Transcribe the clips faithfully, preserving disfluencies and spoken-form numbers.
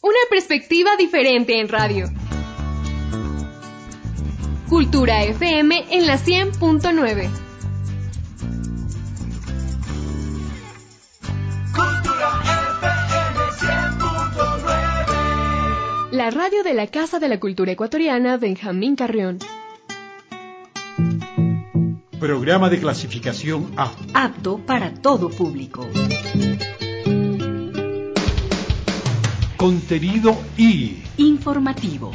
Una perspectiva diferente en radio. Cultura F M en la cien punto nueve. Cultura F M cien punto nueve. La radio de la Casa de la Cultura Ecuatoriana Benjamín Carrión. Programa de clasificación A. Apto para todo público. Contenido I. Informativo.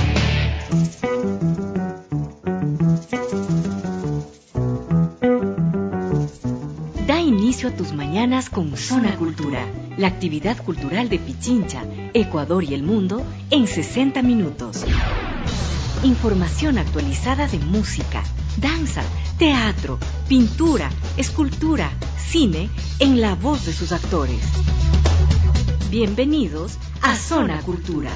Da inicio a tus mañanas con Zona Cultura, la actividad cultural de Pichincha, Ecuador y el mundo en sesenta minutos. Información actualizada de música, danza, teatro, pintura, escultura, cine, en la voz de sus actores. Bienvenidos a Zona Cultura.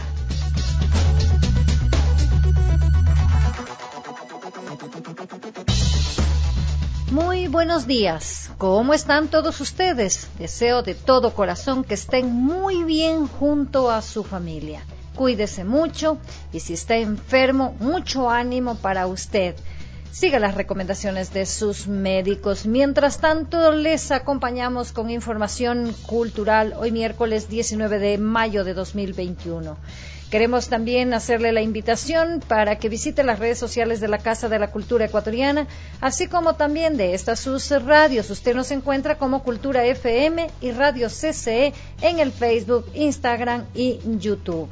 Muy buenos días. ¿Cómo están todos ustedes? Deseo de todo corazón que estén muy bien junto a su familia. Cuídese mucho y si está enfermo, mucho ánimo para usted. Siga las recomendaciones de sus médicos. Mientras tanto, les acompañamos con información cultural hoy miércoles diecinueve de mayo de dos mil veintiuno. Queremos también hacerle la invitación para que visite las redes sociales de la Casa de la Cultura Ecuatoriana, así como también de estas sus radios. Usted nos encuentra como Cultura F M y Radio C C E en el Facebook, Instagram y YouTube.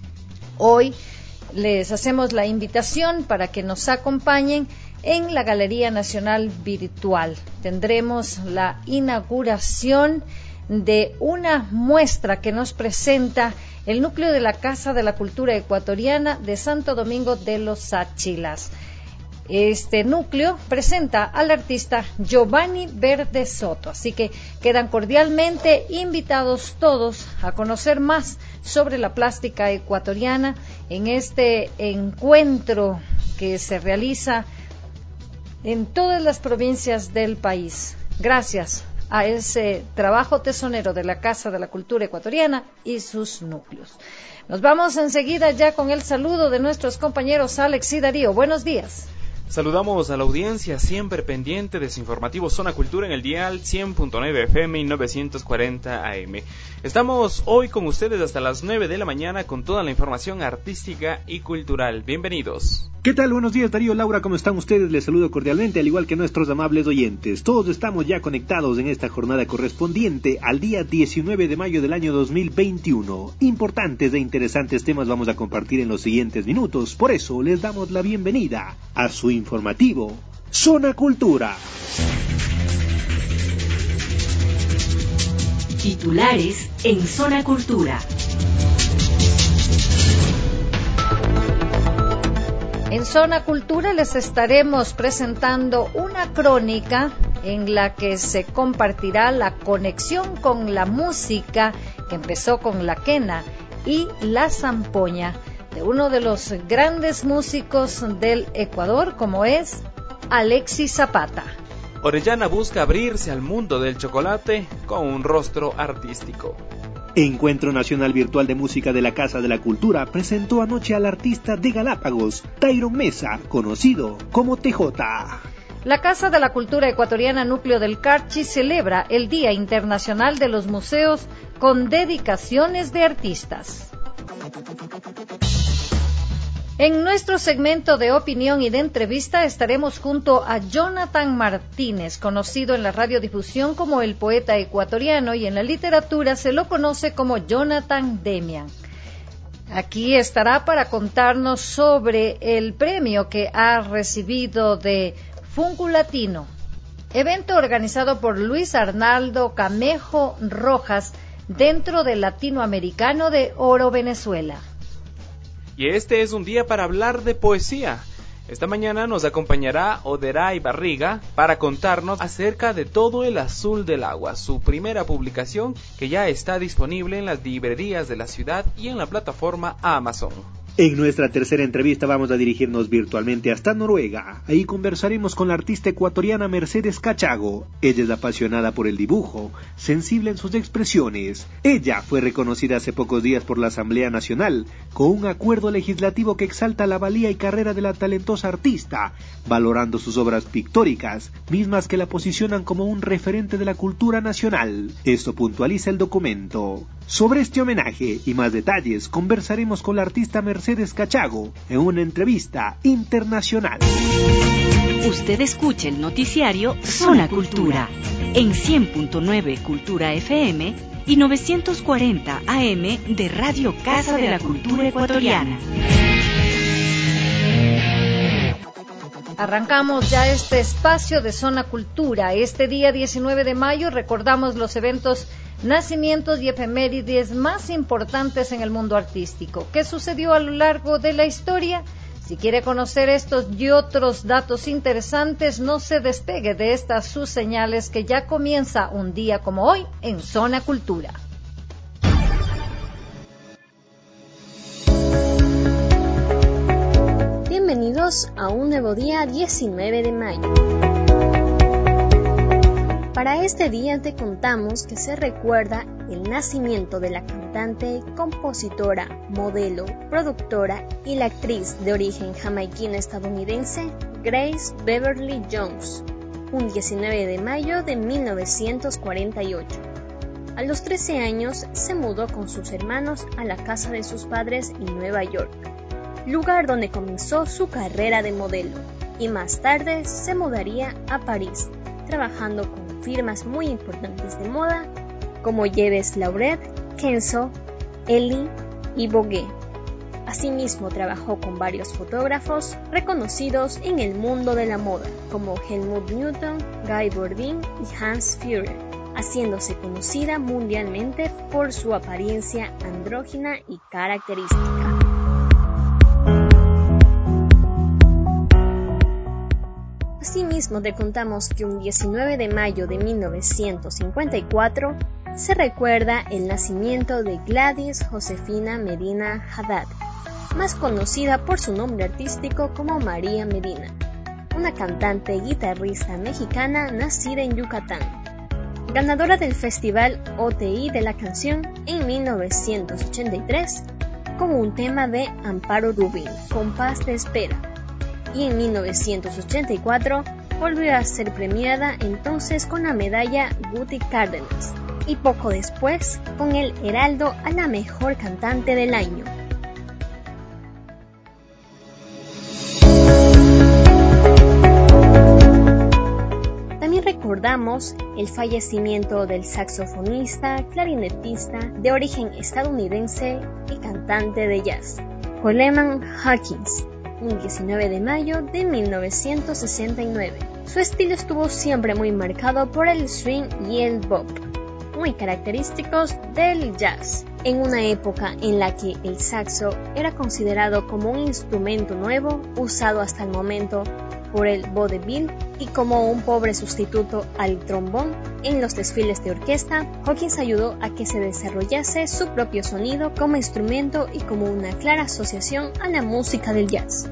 Hoy les hacemos la invitación para que nos acompañen en la Galería Nacional Virtual. Tendremos la inauguración de una muestra que nos presenta el núcleo de la Casa de la Cultura Ecuatoriana de Santo Domingo de los Áchilas. Este núcleo presenta al artista Giovanni Verde Soto, así que quedan cordialmente invitados todos a conocer más sobre la plástica ecuatoriana en este encuentro que se realiza en todas las provincias del país, gracias a ese trabajo tesonero de la Casa de la Cultura Ecuatoriana y sus núcleos. Nos vamos enseguida ya con el saludo de nuestros compañeros Alex y Darío. Buenos días. Saludamos a la audiencia siempre pendiente de su informativo Zona Cultura en el dial cien punto nueve F M y novecientos cuarenta A M. Estamos hoy con ustedes hasta las nueve de la mañana con toda la información artística y cultural. Bienvenidos. ¿Qué tal? Buenos días, Darío, Laura, ¿cómo están ustedes? Les saludo cordialmente, al igual que nuestros amables oyentes. Todos estamos ya conectados en esta jornada correspondiente al día diecinueve de mayo del año dos mil veintiuno. Importantes e interesantes temas vamos a compartir en los siguientes minutos, por eso les damos la bienvenida a su informativo Zona Cultura. Titulares en Zona Cultura. En Zona Cultura les estaremos presentando una crónica en la que se compartirá la conexión con la música que empezó con la quena y la zampoña de uno de los grandes músicos del Ecuador, como es Alexis Zapata. Orellana busca abrirse al mundo del chocolate con un rostro artístico. Encuentro Nacional Virtual de Música de la Casa de la Cultura presentó anoche al artista de Galápagos, Tyron Mesa, conocido como T J. La Casa de la Cultura Ecuatoriana Núcleo del Carchi celebra el Día Internacional de los Museos con dedicaciones de artistas. En nuestro segmento de opinión y de entrevista estaremos junto a Jonathan Martínez, conocido en la radiodifusión como el poeta ecuatoriano y en la literatura se lo conoce como Jonathan Demian. Aquí estará para contarnos sobre el premio que ha recibido de Funku Latino, evento organizado por Luis Arnaldo Camejo Rojas dentro del Latinoamericano de Oro, Venezuela. Y este es un día para hablar de poesía. Esta mañana nos acompañará Oderay Barriga para contarnos acerca de Todo el Azul del Agua, su primera publicación que ya está disponible en las librerías de la ciudad y en la plataforma Amazon. En nuestra tercera entrevista vamos a dirigirnos virtualmente hasta Noruega. Ahí conversaremos con la artista ecuatoriana Mercedes Cachago. Ella es apasionada por el dibujo, sensible en sus expresiones. Ella fue reconocida hace pocos días por la Asamblea Nacional con un acuerdo legislativo que exalta la valía y carrera de la talentosa artista, valorando sus obras pictóricas, mismas que la posicionan como un referente de la cultura nacional. Esto puntualiza el documento. Sobre este homenaje y más detalles conversaremos con la artista Mercedes Cachago en una entrevista internacional. Usted escucha el noticiario Zona Cultura en cien punto nueve Cultura F M y novecientos cuarenta A M de Radio Casa de la Cultura Ecuatoriana. Arrancamos ya este espacio de Zona Cultura. Este día diecinueve de mayo recordamos los eventos, nacimientos y efemérides más importantes en el mundo artístico. ¿Qué sucedió a lo largo de la historia? Si quiere conocer estos y otros datos interesantes, no se despegue de estas sus señales, que ya comienza un día como hoy en Zona Cultura. Bienvenidos a un nuevo día diecinueve de mayo. Para este día te contamos que se recuerda el nacimiento de la cantante, compositora, modelo, productora y la actriz de origen jamaiquino-estadounidense Grace Beverly Jones, un diecinueve de mayo de mil novecientos cuarenta y ocho. A los trece años se mudó con sus hermanos a la casa de sus padres en Nueva York, lugar donde comenzó su carrera de modelo, y más tarde se mudaría a París, trabajando con firmas muy importantes de moda como Yves Lauret, Kenzo, Ellie y Vogue. Asimismo trabajó con varios fotógrafos reconocidos en el mundo de la moda como Helmut Newton, Guy Bourdin y Hans Führer, haciéndose conocida mundialmente por su apariencia andrógina y característica. Asimismo te contamos que un diecinueve de mayo de mil novecientos cincuenta y cuatro se recuerda el nacimiento de Gladys Josefina Medina Haddad, más conocida por su nombre artístico como María Medina, una cantante y guitarrista mexicana nacida en Yucatán, ganadora del Festival O T I de la Canción en mil novecientos ochenta y tres con un tema de Amparo Rubin, Compás de Espera, y en mil novecientos ochenta y cuatro volvió a ser premiada entonces con la medalla Guti Cárdenas y poco después con el Heraldo a la mejor cantante del año. También recordamos el fallecimiento del saxofonista, clarinetista de origen estadounidense y cantante de jazz, Coleman Hawkins, un diecinueve de mayo de mil novecientos sesenta y nueve. Su estilo estuvo siempre muy marcado por el swing y el bop, muy característicos del jazz, en una época en la que el saxo era considerado como un instrumento nuevo usado hasta el momento por el vaudeville y como un pobre sustituto al trombón en los desfiles de orquesta. Hawkins ayudó a que se desarrollase su propio sonido como instrumento y como una clara asociación a la música del jazz.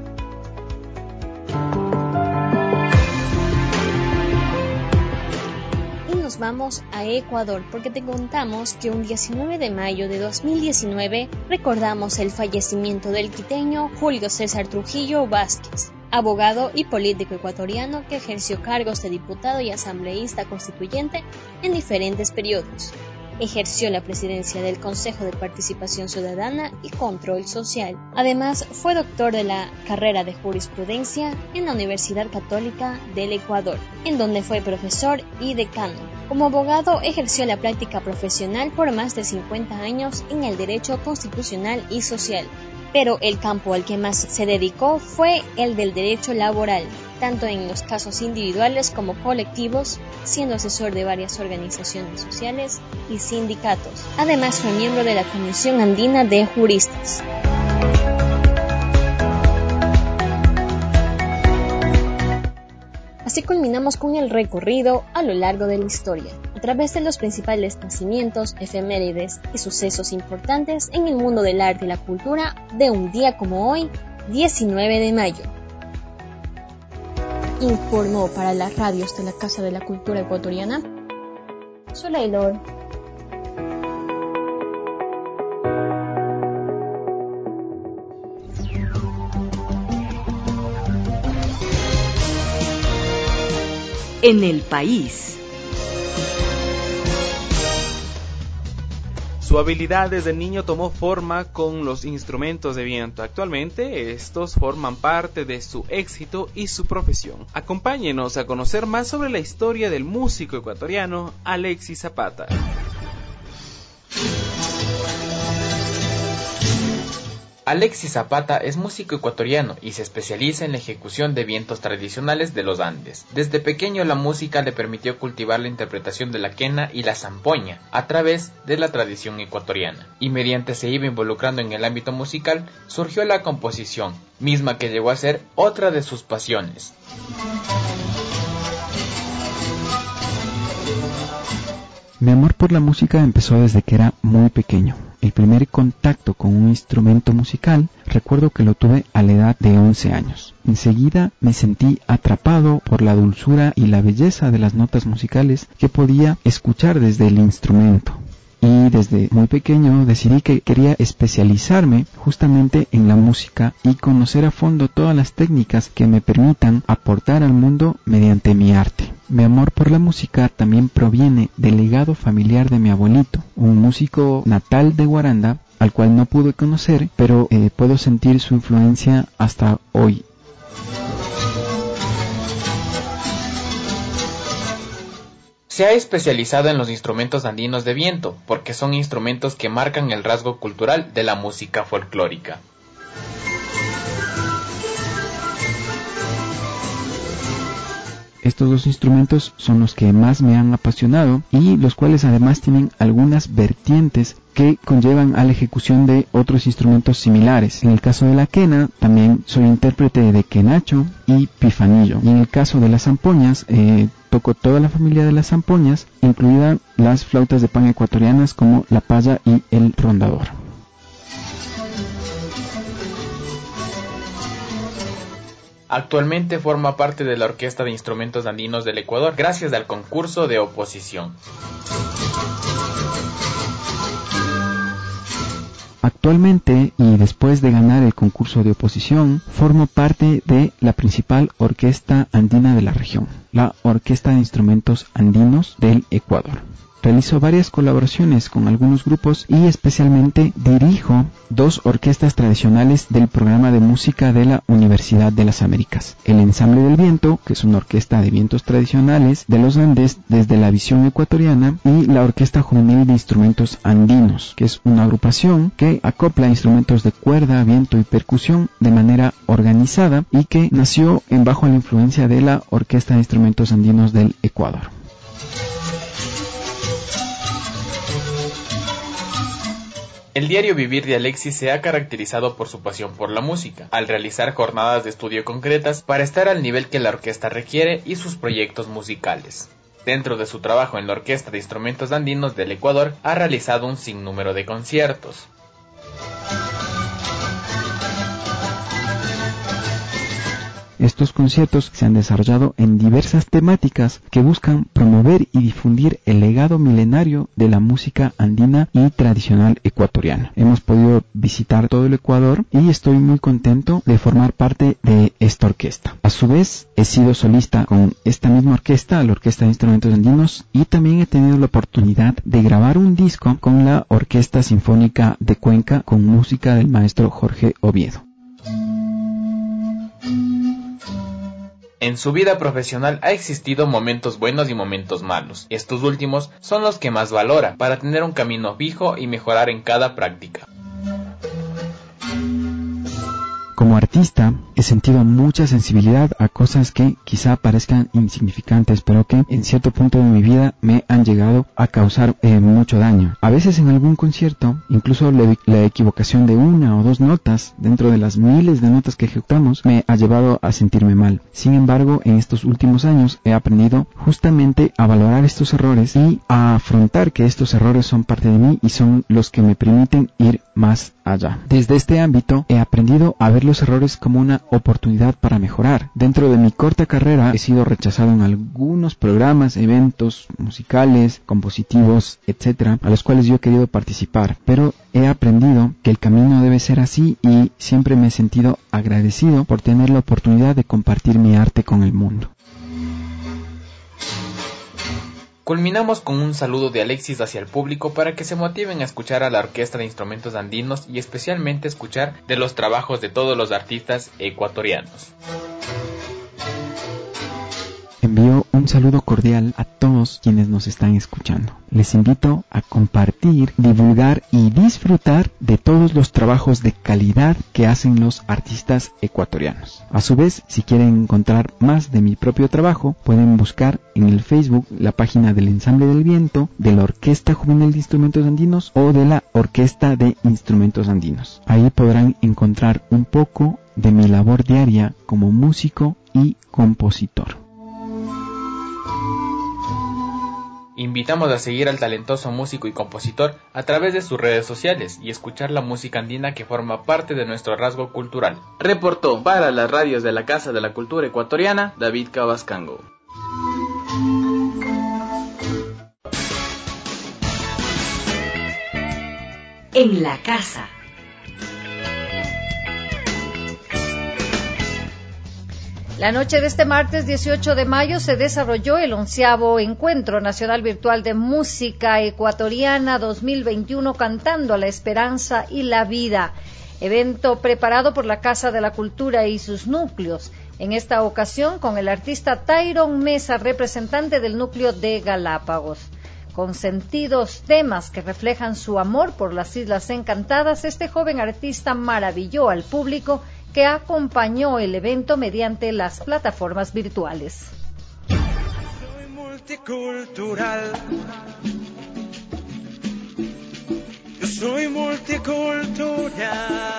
Y nos vamos a Ecuador porque te contamos que un diecinueve de mayo de dos mil diecinueve recordamos el fallecimiento del quiteño Julio César Trujillo Vázquez, abogado y político ecuatoriano que ejerció cargos de diputado y asambleísta constituyente en diferentes periodos. Ejerció la presidencia del Consejo de Participación Ciudadana y Control Social. Además, fue doctor de la carrera de Jurisprudencia en la Universidad Católica del Ecuador, en donde fue profesor y decano. Como abogado, ejerció la práctica profesional por más de cincuenta años en el derecho constitucional y social, pero el campo al que más se dedicó fue el del derecho laboral, tanto en los casos individuales como colectivos, siendo asesor de varias organizaciones sociales y sindicatos. Además, fue miembro de la Comisión Andina de Juristas. Así culminamos con el recorrido a lo largo de la historia, a través de los principales nacimientos, efemérides y sucesos importantes en el mundo del arte y la cultura de un día como hoy, diecinueve de mayo. Informó para las radios de la Casa de la Cultura Ecuatoriana Soleil Lor. En el país. Su habilidad desde niño tomó forma con los instrumentos de viento. Actualmente estos forman parte de su éxito y su profesión. Acompáñenos a conocer más sobre la historia del músico ecuatoriano Alexis Zapata. Alexis Zapata es músico ecuatoriano y se especializa en la ejecución de vientos tradicionales de los Andes. Desde pequeño la música le permitió cultivar la interpretación de la quena y la zampoña a través de la tradición ecuatoriana. Y mediante se iba involucrando en el ámbito musical, surgió la composición, misma que llegó a ser otra de sus pasiones. Mi amor por la música empezó desde que era muy pequeño. El primer contacto con un instrumento musical recuerdo que lo tuve a la edad de once años. Enseguida me sentí atrapado por la dulzura y la belleza de las notas musicales que podía escuchar desde el instrumento. Y desde muy pequeño decidí que quería especializarme justamente en la música y conocer a fondo todas las técnicas que me permitan aportar al mundo mediante mi arte. Mi amor por la música también proviene del legado familiar de mi abuelito, un músico natal de Guaranda, al cual no pude conocer, pero eh, puedo sentir su influencia hasta hoy. Se ha especializado en los instrumentos andinos de viento, porque son instrumentos que marcan el rasgo cultural de la música folclórica. Estos dos instrumentos son los que más me han apasionado y los cuales además tienen algunas vertientes que conllevan a la ejecución de otros instrumentos similares. En el caso de la quena, también soy intérprete de quenacho y pifanillo. Y en el caso de las zampoñas, eh, toco toda la familia de las zampoñas, incluidas las flautas de pan ecuatorianas como la paya y el rondador. Actualmente forma parte de la Orquesta de Instrumentos Andinos del Ecuador, gracias al concurso de oposición. Actualmente, y después de ganar el concurso de oposición, formo parte de la principal orquesta andina de la región, la Orquesta de Instrumentos Andinos del Ecuador. Realizo varias colaboraciones con algunos grupos y especialmente dirijo dos orquestas tradicionales del programa de música de la Universidad de las Américas. El Ensamble del Viento, que es una orquesta de vientos tradicionales de los Andes desde la visión ecuatoriana, y la Orquesta Juvenil de Instrumentos Andinos, que es una agrupación que acopla instrumentos de cuerda, viento y percusión de manera organizada y que nació en bajo la influencia de la Orquesta de Instrumentos Andinos del Ecuador. El diario vivir de Alexis se ha caracterizado por su pasión por la música, al realizar jornadas de estudio concretas para estar al nivel que la orquesta requiere y sus proyectos musicales. Dentro de su trabajo en la Orquesta de Instrumentos Andinos del Ecuador, ha realizado un sinnúmero de conciertos. Estos conciertos se han desarrollado en diversas temáticas que buscan promover y difundir el legado milenario de la música andina y tradicional ecuatoriana. Hemos podido visitar todo el Ecuador y estoy muy contento de formar parte de esta orquesta. A su vez, he sido solista con esta misma orquesta, la Orquesta de Instrumentos Andinos, y también he tenido la oportunidad de grabar un disco con la Orquesta Sinfónica de Cuenca con música del maestro Jorge Oviedo. En su vida profesional ha existido momentos buenos y momentos malos. Estos últimos son los que más valora para tener un camino fijo y mejorar en cada práctica. Como artista he sentido mucha sensibilidad a cosas que quizá parezcan insignificantes, pero que en cierto punto de mi vida me han llegado a causar eh, mucho daño. A veces en algún concierto, incluso la, la equivocación de una o dos notas dentro de las miles de notas que ejecutamos me ha llevado a sentirme mal. Sin embargo, en estos últimos años he aprendido justamente a valorar estos errores y a afrontar que estos errores son parte de mí y son los que me permiten ir más allá. Desde este ámbito he aprendido a ver los errores como una oportunidad para mejorar. Dentro de mi corta carrera he sido rechazado en algunos programas, eventos musicales, compositivos, etcétera, a los cuales yo he querido participar, pero he aprendido que el camino debe ser así y siempre me he sentido agradecido por tener la oportunidad de compartir mi arte con el mundo. Culminamos con un saludo de Alexis hacia el público para que se motiven a escuchar a la Orquesta de Instrumentos Andinos y especialmente escuchar de los trabajos de todos los artistas ecuatorianos. Envío un saludo cordial a todos quienes nos están escuchando. Les invito a compartir, divulgar y disfrutar de todos los trabajos de calidad que hacen los artistas ecuatorianos. A su vez, si quieren encontrar más de mi propio trabajo, pueden buscar en el Facebook la página del Ensamble del Viento, de la Orquesta Juvenil de Instrumentos Andinos o de la Orquesta de Instrumentos Andinos. Ahí podrán encontrar un poco de mi labor diaria como músico y compositor. Invitamos a seguir al talentoso músico y compositor a través de sus redes sociales y escuchar la música andina que forma parte de nuestro rasgo cultural. Reportó para las radios de la Casa de la Cultura Ecuatoriana, David Cabascango. En la casa. La noche de este martes dieciocho de mayo se desarrolló el onceavo Encuentro Nacional Virtual de Música Ecuatoriana dos mil veintiuno, Cantando a la Esperanza y la Vida, evento preparado por la Casa de la Cultura y sus núcleos. En esta ocasión con el artista Tyron Mesa, representante del núcleo de Galápagos. Con sentidos temas que reflejan su amor por las Islas Encantadas, este joven artista maravilló al público que acompañó el evento mediante las plataformas virtuales. Soy multicultural. Yo soy multicultural.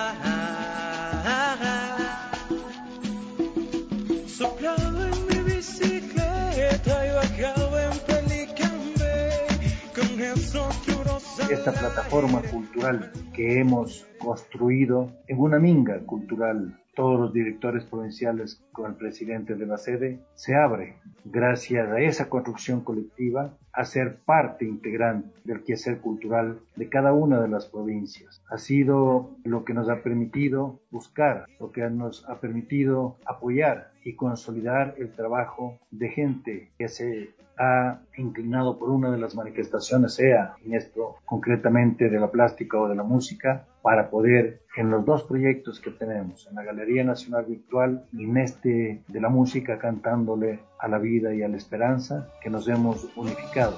Soplado en mi bicicleta y bajado en Pelicambé. Con esos churros. Esta plataforma cultural que hemos construido en una minga cultural, todos los directores provinciales con el presidente de la sede, se abre gracias a esa construcción colectiva a ser parte integrante del quehacer cultural de cada una de las provincias. Ha sido lo que nos ha permitido buscar, lo que nos ha permitido apoyar y consolidar el trabajo de gente que se ha inclinado por una de las manifestaciones, sea en esto concretamente de la plástica o de la música, para poder en los dos proyectos que tenemos, en la Galería Nacional Virtual y en este de la música Cantándole a la Vida y a la Esperanza, que nos hemos unificado.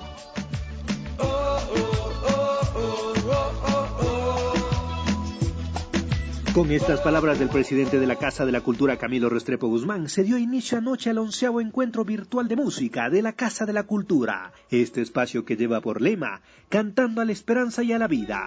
Con estas palabras del presidente de la Casa de la Cultura, Camilo Restrepo Guzmán, se dio inicio anoche al onceavo Encuentro Virtual de Música de la Casa de la Cultura. Este espacio que lleva por lema, Cantando a la Esperanza y a la Vida.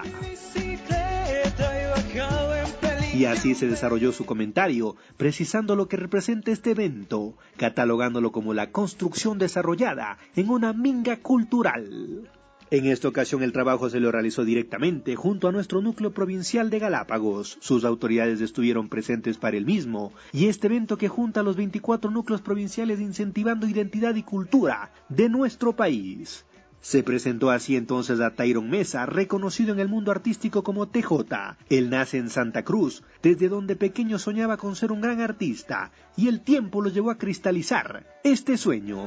Y así se desarrolló su comentario, precisando lo que representa este evento, catalogándolo como la construcción desarrollada en una minga cultural. En esta ocasión el trabajo se lo realizó directamente junto a nuestro núcleo provincial de Galápagos. Sus autoridades estuvieron presentes para el mismo, y este evento que junta a los veinticuatro núcleos provinciales incentivando identidad y cultura de nuestro país. Se presentó así entonces a Tyron Mesa, reconocido en el mundo artístico como T J. Él nace en Santa Cruz, desde donde pequeño soñaba con ser un gran artista, y el tiempo lo llevó a cristalizar este sueño.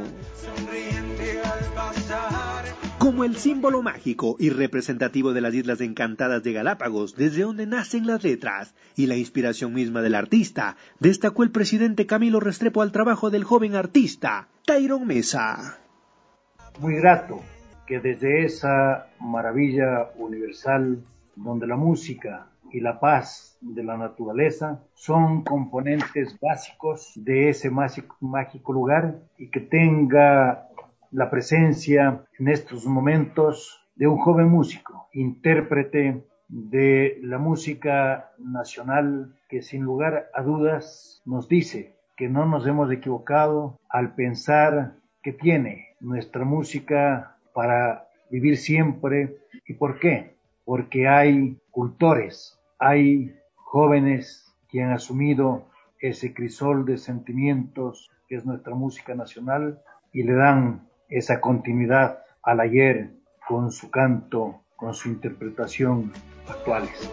Como el símbolo mágico y representativo de las Islas Encantadas de Galápagos, desde donde nacen las letras y la inspiración misma del artista, destacó el presidente Camilo Restrepo al trabajo del joven artista, Tyron Mesa. Muy grato que desde esa maravilla universal, donde la música y la paz de la naturaleza son componentes básicos de ese mágico, mágico lugar, y que tenga la presencia en estos momentos de un joven músico, intérprete de la música nacional, que sin lugar a dudas nos dice que no nos hemos equivocado al pensar que tiene nuestra música para vivir siempre. ¿Y por qué? Porque hay cultores, hay jóvenes que han asumido ese crisol de sentimientos que es nuestra música nacional y le dan esa continuidad al ayer con su canto, con su interpretación actuales.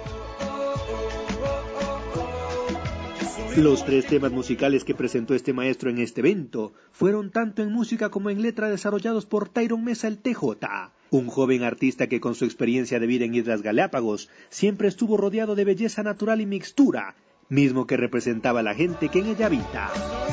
Los tres temas musicales que presentó este maestro en este evento fueron tanto en música como en letra desarrollados por Tyron Mesa el T J, un joven artista que con su experiencia de vida en Islas Galápagos siempre estuvo rodeado de belleza natural y mixtura, mismo que representaba a la gente que en ella habita.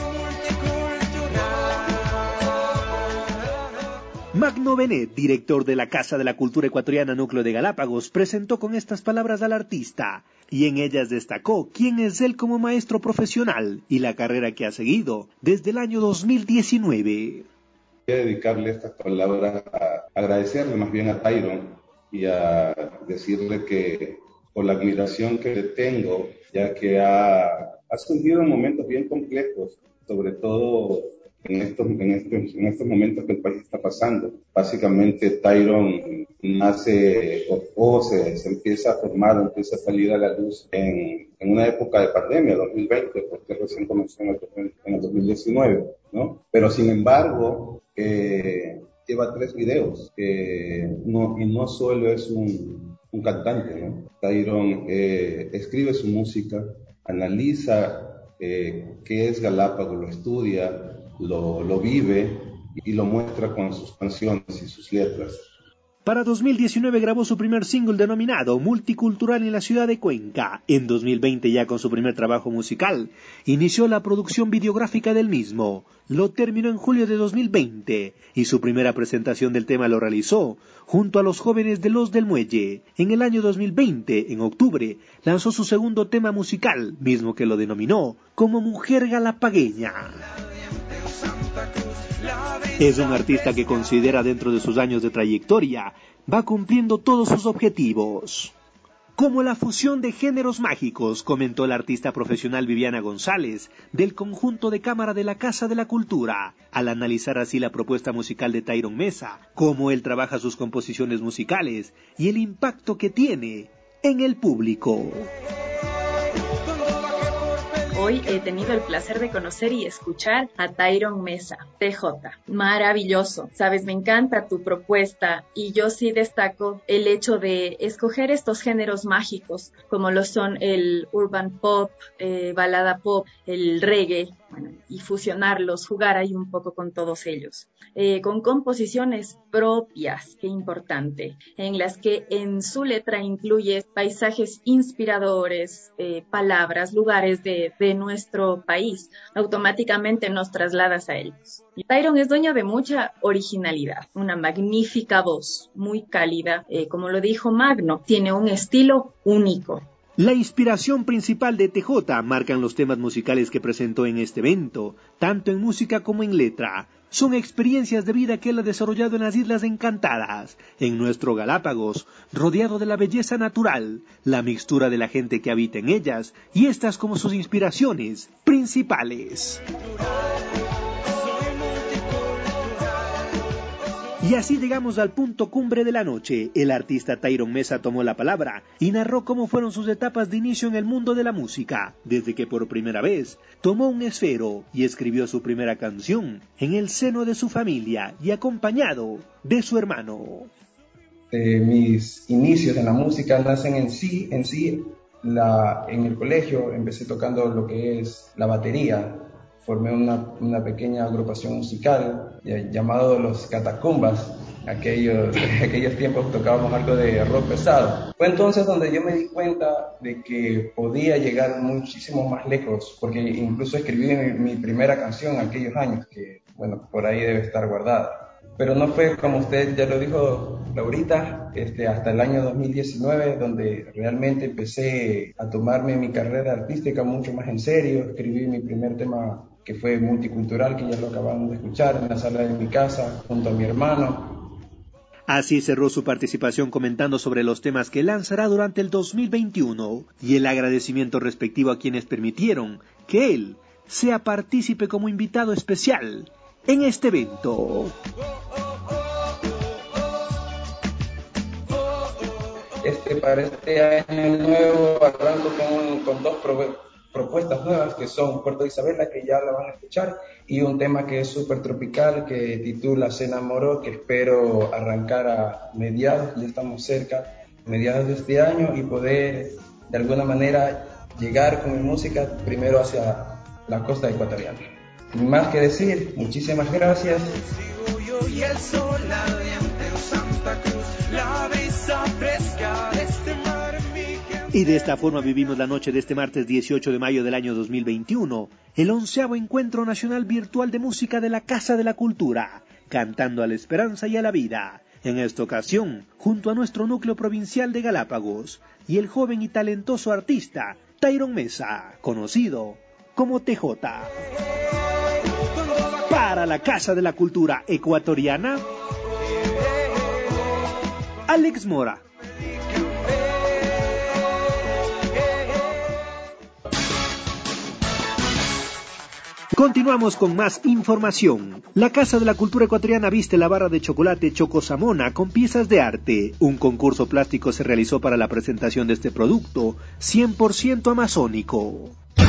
Magno Benet, director de la Casa de la Cultura Ecuatoriana Núcleo de Galápagos, presentó con estas palabras al artista, y en ellas destacó quién es él como maestro profesional y la carrera que ha seguido desde el año dos mil diecinueve. Voy a dedicarle estas palabras a agradecerle más bien a Tyron y a decirle que por la admiración que le tengo, ya que ha, ha surgido en momentos bien complejos, sobre todo en estos, en, estos, en estos momentos que el país está pasando. Básicamente Tyron nace o, o se, se empieza a formar, empieza a salir a la luz en, en una época de pandemia, dos mil veinte, porque recién comenzó en el, en el dos mil diecinueve, ¿no? Pero sin embargo, eh, lleva tres videos, eh, no, y no solo es un, un cantante, ¿no? Tyron eh, escribe su música, analiza eh, qué es Galápagos, lo estudia, Lo, lo vive y lo muestra con sus canciones y sus letras. Para dos mil diecinueve grabó su primer single denominado Multicultural en la ciudad de Cuenca. En dos mil veinte, ya con su primer trabajo musical, inició la producción videográfica del mismo. Lo terminó en julio de dos mil veinte y su primera presentación del tema lo realizó junto a los jóvenes de Los del Muelle. En el año dos mil veinte, en octubre, lanzó su segundo tema musical, mismo que lo denominó como Mujer Galapagueña. Es un artista que considera dentro de sus años de trayectoria va cumpliendo todos sus objetivos. Como la fusión de géneros mágicos, comentó la artista profesional Viviana González, del conjunto de cámara de la Casa de la Cultura, al analizar así la propuesta musical de Tyron Mesa, cómo él trabaja sus composiciones musicales y el impacto que tiene en el público. Hoy he tenido el placer de conocer y escuchar a Tyron Mesa, T J. Maravilloso, sabes, me encanta tu propuesta y yo sí destaco el hecho de escoger estos géneros mágicos como lo son el urban pop, eh, balada pop, el reggae, bueno, y fusionarlos, jugar ahí un poco con todos ellos, eh, con composiciones propias, qué importante, en las que en su letra incluye paisajes inspiradores, eh, palabras, lugares de, de nuestro país, automáticamente nos trasladas a ellos. Y Tyron es dueño de mucha originalidad, una magnífica voz, muy cálida, eh, como lo dijo Magno, tiene un estilo único. La inspiración principal de T J marcan los temas musicales que presentó en este evento, tanto en música como en letra. Son experiencias de vida que él ha desarrollado en las Islas Encantadas, en nuestro Galápagos, rodeado de la belleza natural, la mixtura de la gente que habita en ellas, y estas como sus inspiraciones principales. Y así llegamos al punto cumbre de la noche. El artista Tyron Mesa tomó la palabra y narró cómo fueron sus etapas de inicio en el mundo de la música, desde que por primera vez tomó un esfero y escribió su primera canción en el seno de su familia y acompañado de su hermano. Eh, mis inicios en la música nacen en sí, en sí, la, en el colegio empecé tocando lo que es la batería. Formé una, una pequeña agrupación musical llamado Los Catacumbas. Aquellos, aquellos tiempos tocábamos algo de rock pesado. Fue entonces donde yo me di cuenta de que podía llegar muchísimo más lejos, porque incluso escribí mi, mi primera canción en aquellos años, que bueno, por ahí debe estar guardada. Pero no fue como usted ya lo dijo, Laurita, este, hasta el año dos mil diecinueve, donde realmente empecé a tomarme mi carrera artística mucho más en serio. Escribí mi primer tema, que fue multicultural, que ya lo acabamos de escuchar, en la sala de mi casa, junto a mi hermano. Así cerró su participación comentando sobre los temas que lanzará durante el dos mil veintiuno y el agradecimiento respectivo a quienes permitieron que él sea partícipe como invitado especial en este evento. Este, para este año nuevo arranco con, con dos pro, propuestas nuevas, que son Puerto Isabela, que ya la van a escuchar, y un tema que es súper tropical, que titula Se enamoró, que espero arrancar a mediados, ya estamos cerca, mediados de este año, y poder de alguna manera llegar con mi música primero hacia la costa ecuatoriana. Sin más que decir, muchísimas gracias. Y de esta forma vivimos la noche de este martes dieciocho de mayo del año dos mil veintiuno, el onceavo Encuentro Nacional Virtual de Música de la Casa de la Cultura, cantando a la esperanza y a la vida. En esta ocasión, junto a nuestro núcleo provincial de Galápagos y el joven y talentoso artista Tyron Mesa, conocido como T J. Para la Casa de la Cultura Ecuatoriana, Alex Mora. Continuamos con más información. La Casa de la Cultura Ecuatoriana viste la barra de chocolate Choco Samona con piezas de arte. Un concurso plástico se realizó para la presentación de este producto cien por ciento amazónico.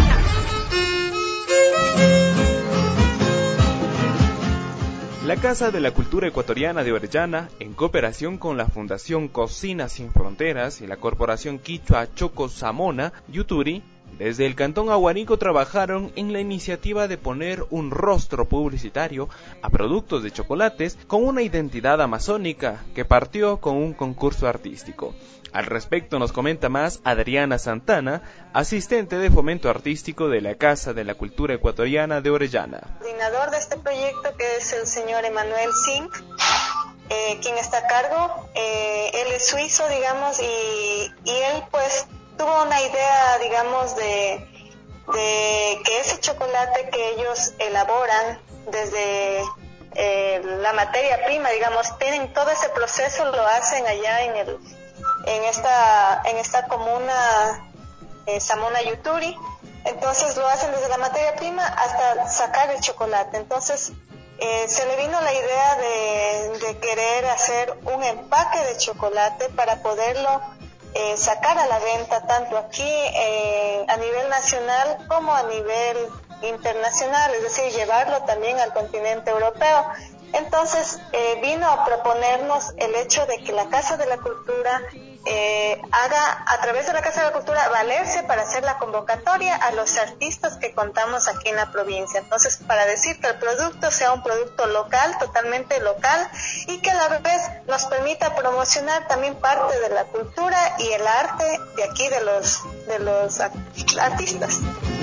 La Casa de la Cultura Ecuatoriana de Orellana, en cooperación con la Fundación Cocina Sin Fronteras y la Corporación Quichua Choco Samona, Yuturi, desde el Cantón Aguarico trabajaron en la iniciativa de poner un rostro publicitario a productos de chocolates con una identidad amazónica que partió con un concurso artístico. Al respecto nos comenta más Adriana Santana, asistente de fomento artístico de la Casa de la Cultura Ecuatoriana de Orellana. El coordinador de este proyecto, que es el señor Emanuel Zink, eh, quien está a cargo, eh, él es suizo, digamos, y, y él pues tuvo una idea, digamos, de, de que ese chocolate que ellos elaboran desde eh, la materia prima, digamos, tienen todo ese proceso, lo hacen allá en el en esta en esta comuna eh, Samona Yuturi. Entonces lo hacen desde la materia prima hasta sacar el chocolate. Entonces eh, se le vino la idea de, de querer hacer un empaque de chocolate para poderlo Eh, sacar a la venta tanto aquí eh, a nivel nacional como a nivel internacional, es decir, llevarlo también al continente europeo. Entonces eh, vino a proponernos el hecho de que la Casa de la Cultura eh, haga, a través de la Casa de la Cultura, valerse para hacer la convocatoria a los artistas que contamos aquí en la provincia. Entonces, para decir que el producto sea un producto local, totalmente local, y que a la vez nos permita promocionar también parte de la cultura y el arte de aquí de los, de los artistas.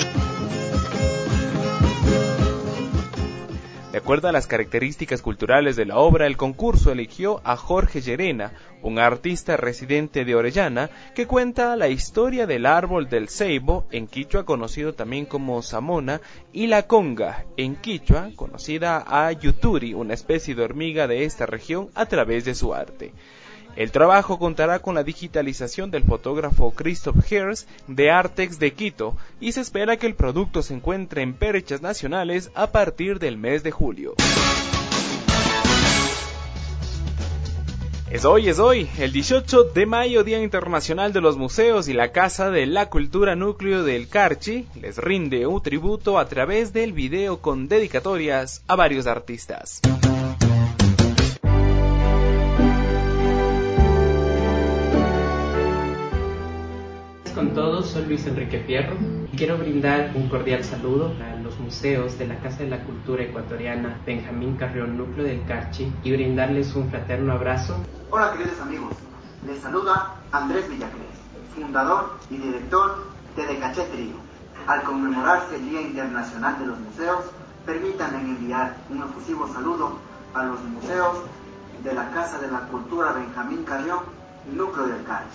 De acuerdo a las características culturales de la obra, el concurso eligió a Jorge Llerena, un artista residente de Orellana, que cuenta la historia del árbol del ceibo, en quichua conocido también como Samona, y la conga, en quichua conocida a Yuturi, una especie de hormiga de esta región, a través de su arte. El trabajo contará con la digitalización del fotógrafo Christoph Herz de Artex de Quito y se espera que el producto se encuentre en perchas nacionales a partir del mes de julio. Es hoy, es hoy, el dieciocho de mayo, Día Internacional de los Museos, y la Casa de la Cultura Núcleo del Carchi les rinde un tributo a través del video con dedicatorias a varios artistas. Con todos, soy Luis Enrique Fierro y quiero brindar un cordial saludo a los museos de la Casa de la Cultura Ecuatoriana Benjamín Carrión Núcleo del Carchi y brindarles un fraterno abrazo. Hola queridos amigos, les saluda Andrés Villacrés, fundador y director de Decaché Trío. Al conmemorarse el Día Internacional de los Museos, permítanme enviar un efusivo saludo a los museos de la Casa de la Cultura Benjamín Carrión, Núcleo del Carchi.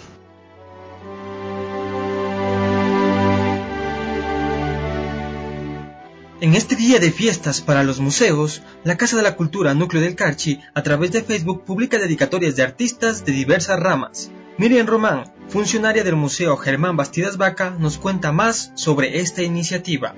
En este día de fiestas para los museos, la Casa de la Cultura Núcleo del Carchi, a través de Facebook, publica dedicatorias de artistas de diversas ramas. Miriam Román, funcionaria del Museo Germán Bastidas Vaca, nos cuenta más sobre esta iniciativa.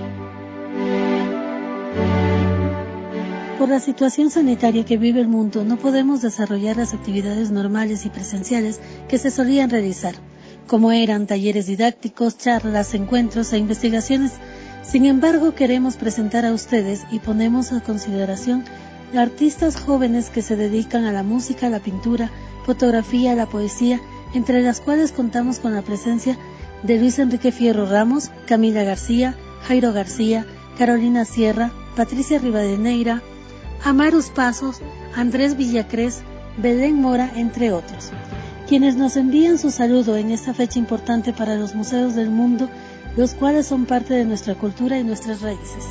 Por la situación sanitaria que vive el mundo, no podemos desarrollar las actividades normales y presenciales que se solían realizar, como eran talleres didácticos, charlas, encuentros e investigaciones. Sin embargo, queremos presentar a ustedes y ponemos a consideración a artistas jóvenes que se dedican a la música, la pintura, fotografía, la poesía, entre las cuales contamos con la presencia de Luis Enrique Fierro Ramos, Camila García, Jairo García, Carolina Sierra, Patricia Rivadeneira, Amarus Pasos, Andrés Villacrés, Belén Mora, entre otros, quienes nos envían su saludo en esta fecha importante para los museos del mundo, los cuales son parte de nuestra cultura y nuestras raíces.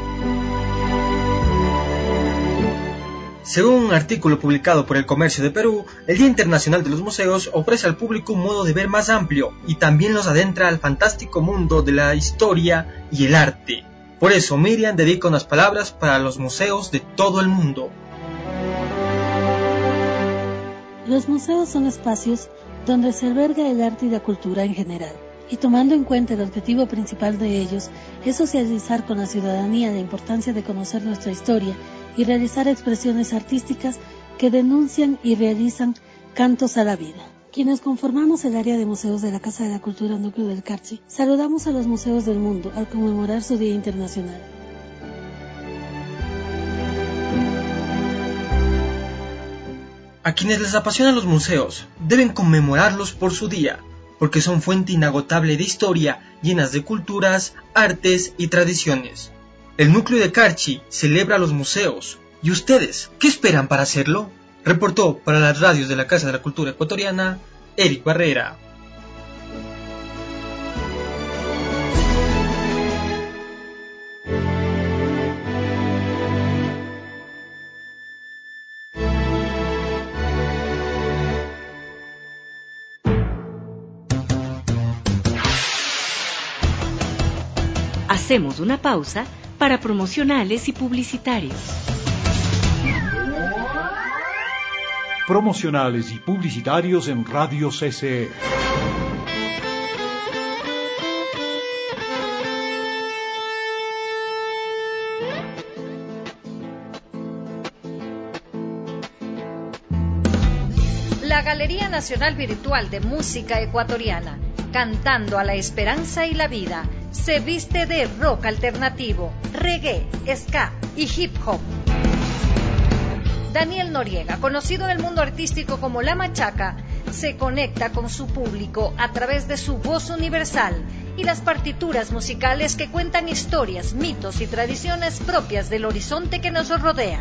Según un artículo publicado por El Comercio de Perú, el Día Internacional de los Museos ofrece al público un modo de ver más amplio y también los adentra al fantástico mundo de la historia y el arte. Por eso Miriam dedica unas palabras para los museos de todo el mundo. Los museos son espacios donde se alberga el arte y la cultura en general. Y tomando en cuenta el objetivo principal de ellos es socializar con la ciudadanía la importancia de conocer nuestra historia y realizar expresiones artísticas que denuncian y realizan cantos a la vida. Quienes conformamos el área de museos de la Casa de la Cultura Núcleo del Carchi, saludamos a los museos del mundo al conmemorar su Día Internacional. A quienes les apasionan los museos, deben conmemorarlos por su día, porque son fuente inagotable de historia, llenas de culturas, artes y tradiciones. El Núcleo de Carchi celebra los museos. ¿Y ustedes, qué esperan para hacerlo? Reportó para las radios de la Casa de la Cultura Ecuatoriana, Eric Barrera. Hacemos una pausa para promocionales y publicitarios. Promocionales y publicitarios en Radio C C E. La Galería Nacional Virtual de Música Ecuatoriana, cantando a la esperanza y la vida, se viste de rock alternativo, reggae, ska y hip hop. Daniel Noriega, conocido en el mundo artístico como La Machaca, se conecta con su público a través de su voz universal y las partituras musicales que cuentan historias, mitos y tradiciones propias del horizonte que nos rodea.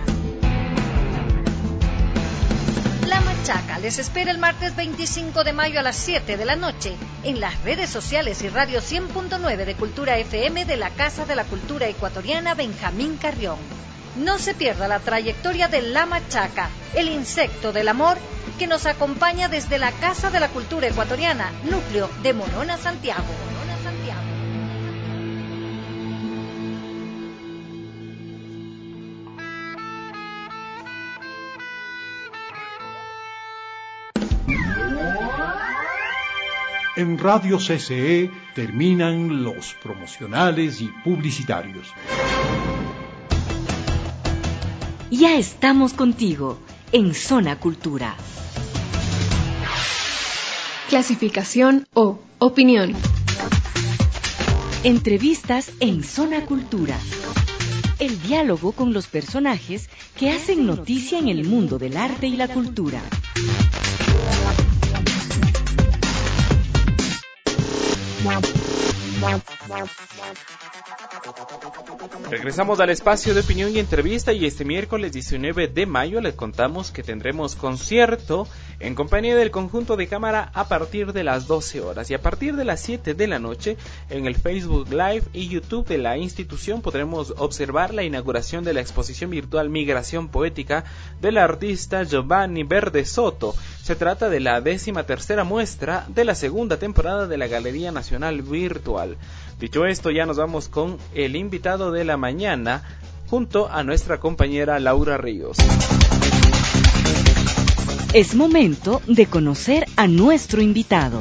La Machaca les espera el martes veinticinco de mayo a las siete de la noche en las redes sociales y radio cien punto nueve de Cultura F M de la Casa de la Cultura Ecuatoriana Benjamín Carrión. No se pierda la trayectoria de La Machaca, el insecto del amor, que nos acompaña desde la Casa de la Cultura Ecuatoriana, núcleo de Morona, Santiago. Morona, Santiago. En Radio C C E terminan los promocionales y publicitarios. Ya estamos contigo en Zona Cultura. Clasificación O. Opinión. Entrevistas en Zona Cultura. El diálogo con los personajes que hacen noticia en el mundo del arte y la cultura. Regresamos al espacio de opinión y entrevista y este miércoles diecinueve de mayo les contamos que tendremos concierto en compañía del conjunto de cámara a partir de las doce horas, y a partir de las siete de la noche en el Facebook Live y YouTube de la institución podremos observar la inauguración de la exposición virtual Migración Poética del artista Giovanni Verde Soto. Se trata de la décima tercera muestra de la segunda temporada de la Galería Nacional Virtual. Dicho esto, ya nos vamos con el invitado de la mañana junto a nuestra compañera Laura Ríos. Es momento de conocer a nuestro invitado.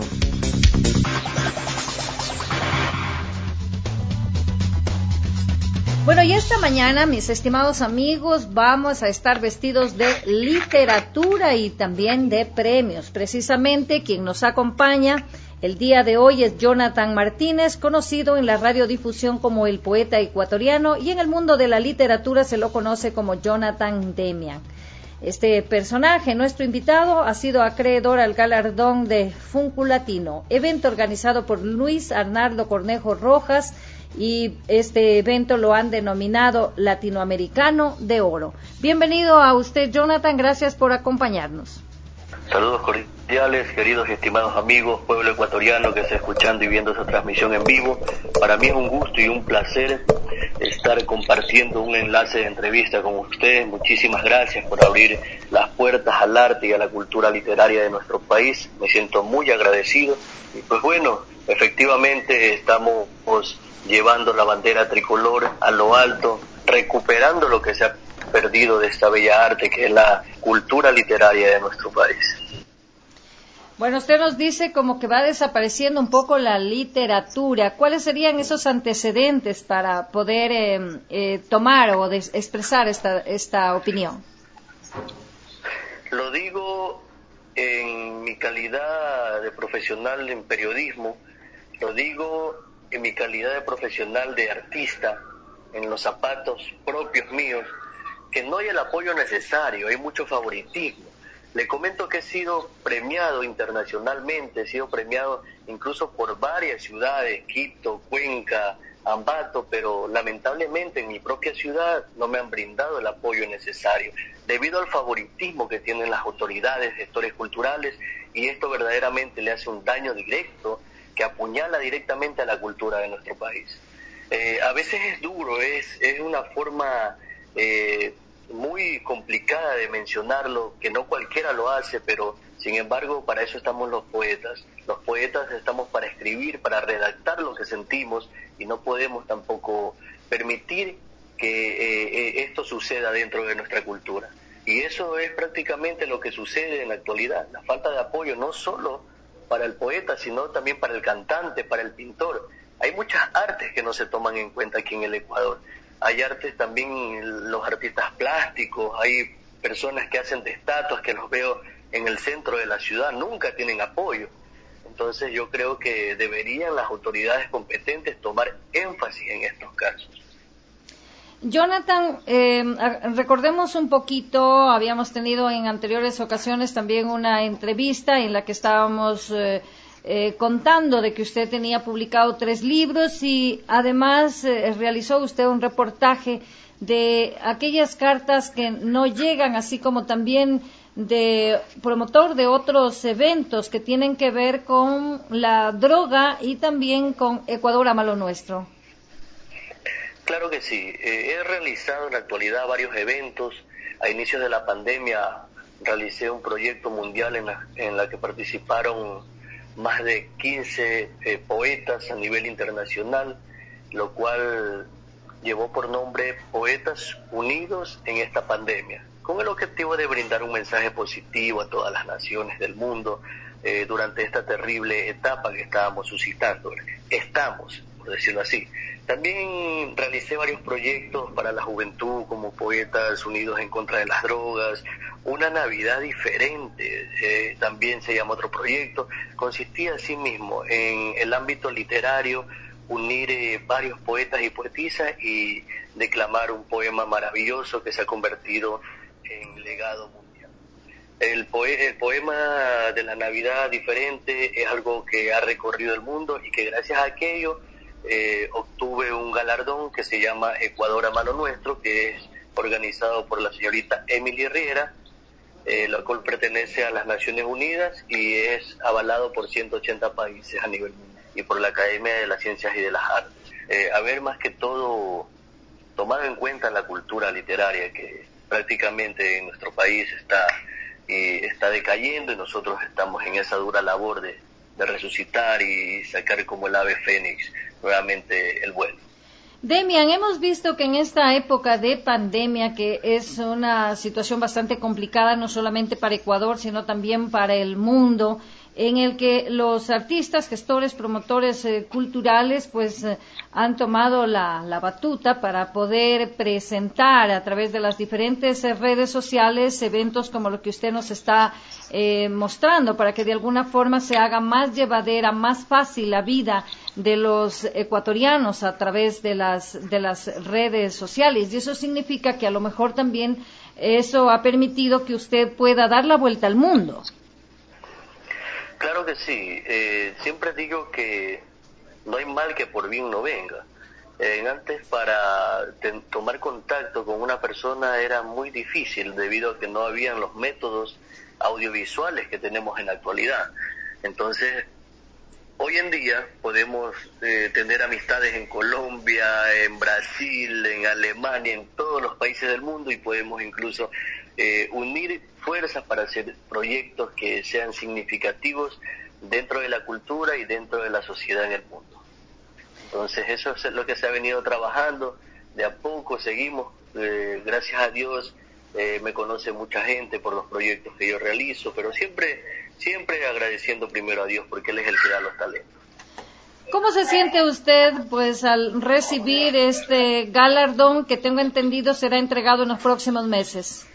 Bueno, y esta mañana, mis estimados amigos, vamos a estar vestidos de literatura y también de premios. Precisamente quien nos acompaña el día de hoy es Jonathan Martínez, conocido en la radiodifusión como el poeta ecuatoriano y en el mundo de la literatura se lo conoce como Jonathan Demian. Este personaje, nuestro invitado, ha sido acreedor al galardón de Funko Latino, evento organizado por Luis Arnaldo Cornejo Rojas, y este evento lo han denominado Latinoamericano de Oro. Bienvenido a usted, Jonathan, gracias por acompañarnos. Saludos cordiales, queridos y estimados amigos, pueblo ecuatoriano que está escuchando y viendo esta transmisión en vivo. Para mí es un gusto y un placer estar compartiendo un enlace de entrevista con ustedes. Muchísimas gracias por abrir las puertas al arte y a la cultura literaria de nuestro país. Me siento muy agradecido. Y pues bueno, efectivamente estamos llevando la bandera tricolor a lo alto, recuperando lo que se ha perdido de esta bella arte que es la cultura literaria de nuestro país. Bueno, usted nos dice como que va desapareciendo un poco la literatura. ¿Cuáles serían esos antecedentes para poder eh, eh, tomar o des- expresar esta, esta opinión? Lo digo en mi calidad de profesional en periodismo, lo digo en mi calidad de profesional de artista, en los zapatos propios míos, que no hay el apoyo necesario, hay mucho favoritismo. Le comento que he sido premiado internacionalmente, he sido premiado incluso por varias ciudades, Quito, Cuenca, Ambato, pero lamentablemente en mi propia ciudad no me han brindado el apoyo necesario, debido al favoritismo que tienen las autoridades, gestores culturales, y esto verdaderamente le hace un daño directo que apuñala directamente a la cultura de nuestro país. Eh, a veces es duro, es, es una forma eh, muy complicada de mencionarlo, que no cualquiera lo hace, pero sin embargo para eso estamos los poetas. Los poetas estamos para escribir, para redactar lo que sentimos, y no podemos tampoco permitir que eh, esto suceda dentro de nuestra cultura. Y eso es prácticamente lo que sucede en la actualidad, la falta de apoyo no solo para el poeta, sino también para el cantante, para el pintor. Hay muchas artes que no se toman en cuenta aquí en el Ecuador. Hay artes también, los artistas plásticos, hay personas que hacen de estatuas que los veo en el centro de la ciudad, nunca tienen apoyo. Entonces yo creo que deberían las autoridades competentes tomar énfasis en estos casos. Jonathan, eh, recordemos un poquito, habíamos tenido en anteriores ocasiones también una entrevista en la que estábamos eh, eh, contando de que usted tenía publicado tres libros y además eh, realizó usted un reportaje de aquellas cartas que no llegan, así como también de promotor de otros eventos que tienen que ver con la droga y también con Ecuador Ama lo Nuestro. Claro que sí, eh, he realizado en la actualidad varios eventos. A inicios de la pandemia realicé un proyecto mundial en la, en la que participaron más de quince eh, poetas a nivel internacional, lo cual llevó por nombre Poetas Unidos en esta pandemia, con el objetivo de brindar un mensaje positivo a todas las naciones del mundo eh, durante esta terrible etapa que estábamos suscitando. Estamos, por decirlo así. También realicé varios proyectos para la juventud, como Poetas Unidos en contra de las drogas, Una Navidad Diferente, eh, también se llama otro proyecto. Consistía asimismo en el ámbito literario, unir eh, varios poetas y poetisas y declamar un poema maravilloso que se ha convertido en legado mundial. El, poe- el poema de la Navidad Diferente es algo que ha recorrido el mundo y que gracias a aquello Eh, obtuve un galardón que se llama Ecuador Ama lo Nuestro, que es organizado por la señorita Emily Riera, eh, lo cual pertenece a las Naciones Unidas y es avalado por ciento ochenta países a nivel mundial y por la Academia de las Ciencias y de las Artes. Eh, haber más que todo tomado en cuenta la cultura literaria que prácticamente en nuestro país está, y está decayendo, y nosotros estamos en esa dura labor de, de resucitar y sacar como el ave fénix nuevamente el vuelo. Demian, hemos visto que en esta época de pandemia, que es una situación bastante complicada no solamente para Ecuador, sino también para el mundo, en el que los artistas, gestores, promotores eh, culturales, pues eh, han tomado la, la batuta para poder presentar a través de las diferentes eh, redes sociales eventos como lo que usted nos está eh, mostrando, para que de alguna forma se haga más llevadera, más fácil la vida de los ecuatorianos a través de las, de las redes sociales. Y eso significa que a lo mejor también eso ha permitido que usted pueda dar la vuelta al mundo. Claro que sí, eh, siempre digo que no hay mal que por bien no venga. Eh, antes para ten, tomar contacto con una persona era muy difícil debido a que no habían los métodos audiovisuales que tenemos en la actualidad. Entonces, hoy en día podemos eh, tener amistades en Colombia, en Brasil, en Alemania, en todos los países del mundo, y podemos incluso eh, unir fuerzas para hacer proyectos que sean significativos dentro de la cultura y dentro de la sociedad en el mundo. Entonces eso es lo que se ha venido trabajando, de a poco seguimos, eh, gracias a Dios eh, me conoce mucha gente por los proyectos que yo realizo, pero siempre, siempre agradeciendo primero a Dios porque Él es el que da los talentos. ¿Cómo se siente usted pues al recibir este galardón que tengo entendido será entregado en los próximos meses?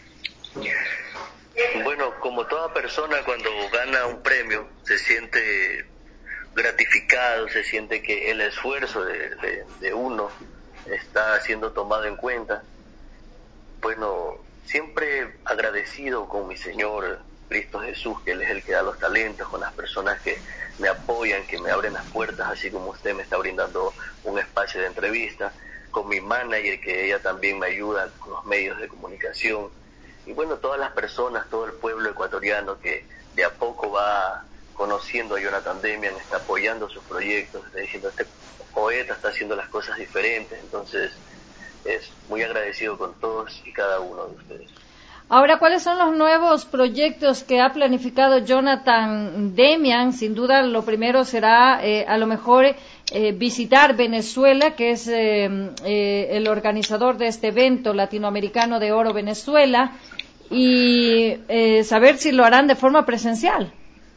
Bueno, como toda persona cuando gana un premio se siente gratificado, se siente que el esfuerzo de, de, de uno está siendo tomado en cuenta. Bueno, siempre agradecido con mi Señor Cristo Jesús, que Él es el que da los talentos, con las personas que me apoyan, que me abren las puertas, así como usted me está brindando un espacio de entrevista, con mi manager, que ella también me ayuda con los medios de comunicación, y bueno, todas las personas, todo el pueblo ecuatoriano que de a poco va conociendo a Jonathan Demian, está apoyando sus proyectos, está diciendo, este poeta está haciendo las cosas diferentes. Entonces es muy agradecido con todos y cada uno de ustedes. Ahora, ¿cuáles son los nuevos proyectos que ha planificado Jonathan Demian? Sin duda, lo primero será eh, a lo mejor eh, visitar Venezuela, que es eh, eh, el organizador de este evento latinoamericano de oro Venezuela, y eh, saber si lo harán de forma presencial.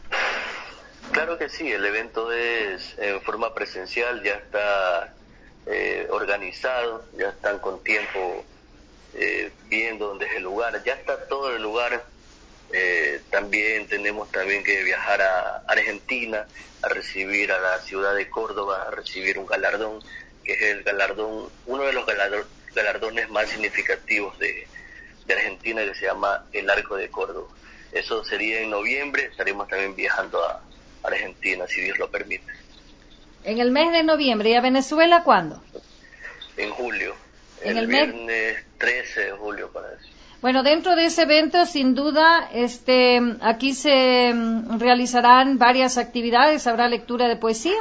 Claro que sí, el evento es en forma presencial, ya está eh, organizado, ya están con tiempo eh, viendo dónde es el lugar, ya está todo el lugar. Eh, también tenemos también que viajar a Argentina a recibir a la ciudad de Córdoba, a recibir un galardón, que es el galardón, uno de los galardones más significativos de, de Argentina, que se llama el Arco de Córdoba. Eso sería en noviembre, estaremos también viajando a Argentina, si Dios lo permite. En el mes de noviembre. ¿Y a Venezuela cuándo? En julio, en el, el viernes mes... trece de julio para eso. Bueno, dentro de ese evento, sin duda, este, aquí se realizarán varias actividades, habrá lectura de poesía.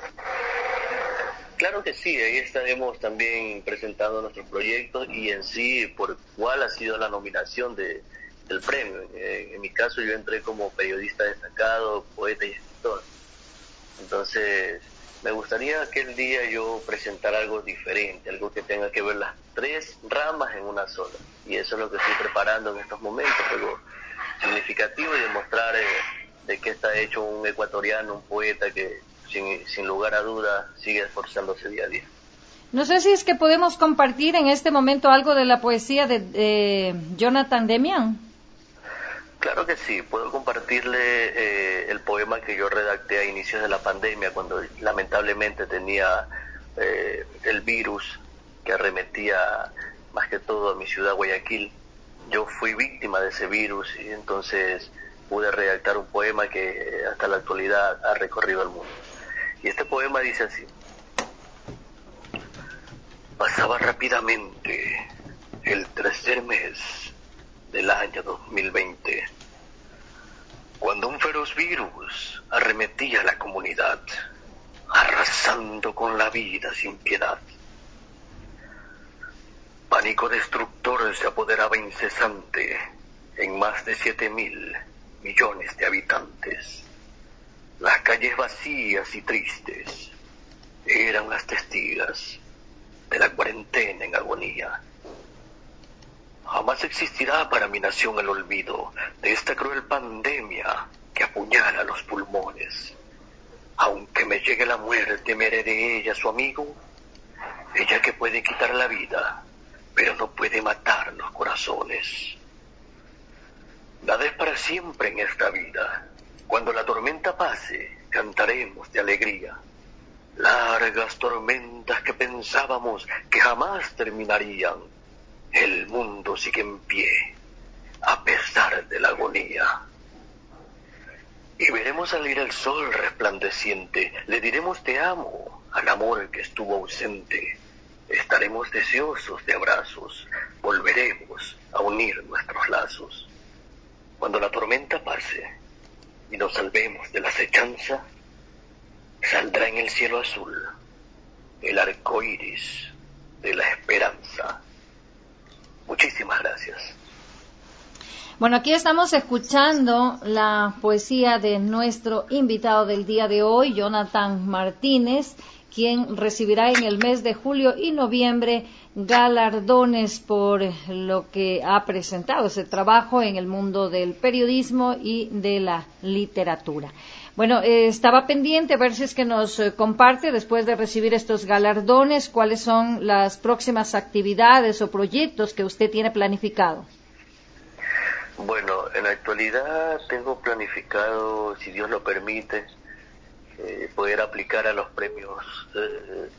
Claro que sí, ahí estaremos también presentando nuestros proyectos y en sí por cuál ha sido la nominación de, del premio. Eh, en mi caso yo entré como periodista destacado, poeta y escritor. Entonces me gustaría aquel día yo presentar algo diferente, algo que tenga que ver las tres ramas en una sola. Y eso es lo que estoy preparando en estos momentos, algo significativo y demostrar eh, de qué está hecho un ecuatoriano, un poeta que sin, sin lugar a dudas sigue esforzándose día a día. No sé si es que podemos compartir en este momento algo de la poesía de, de Jonathan Demian. Claro que sí, puedo compartirle eh, el poema que yo redacté a inicios de la pandemia, cuando lamentablemente tenía eh, el virus que arremetía más que todo a mi ciudad Guayaquil. Yo fui víctima de ese virus y entonces pude redactar un poema que hasta la actualidad ha recorrido el mundo. Y este poema dice así: pasaba rápidamente el tercer mes del año dos mil veinte, cuando un feroz virus arremetía a la comunidad, arrasando con la vida sin piedad. Pánico destructor se apoderaba incesante en más de siete mil millones de habitantes. Las calles vacías y tristes eran las testigas de la cuarentena en agonía. Jamás existirá para mi nación el olvido de esta cruel pandemia que apuñala los pulmones. Aunque me llegue la muerte, me haré de ella su amigo, ella que puede quitar la vida, pero no puede matar los corazones. Nada es para siempre en esta vida. Cuando la tormenta pase, cantaremos de alegría. Largas tormentas que pensábamos que jamás terminarían. El mundo sigue en pie, a pesar de la agonía. Y veremos salir el sol resplandeciente. Le diremos te amo al amor que estuvo ausente. Estaremos deseosos de abrazos. Volveremos a unir nuestros lazos. Cuando la tormenta pase y nos salvemos de la acechanza, saldrá en el cielo azul el arco iris de la esperanza. Muchísimas gracias. Bueno, aquí estamos escuchando la poesía de nuestro invitado del día de hoy, Jonathan Martínez, quien recibirá en el mes de julio y noviembre galardones por lo que ha presentado, ese trabajo en el mundo del periodismo y de la literatura. Bueno, eh, estaba pendiente a ver si es que nos eh, comparte, después de recibir estos galardones, cuáles son las próximas actividades o proyectos que usted tiene planificado. Bueno, en la actualidad tengo planificado, si Dios lo permite, eh, poder aplicar a los premios eh,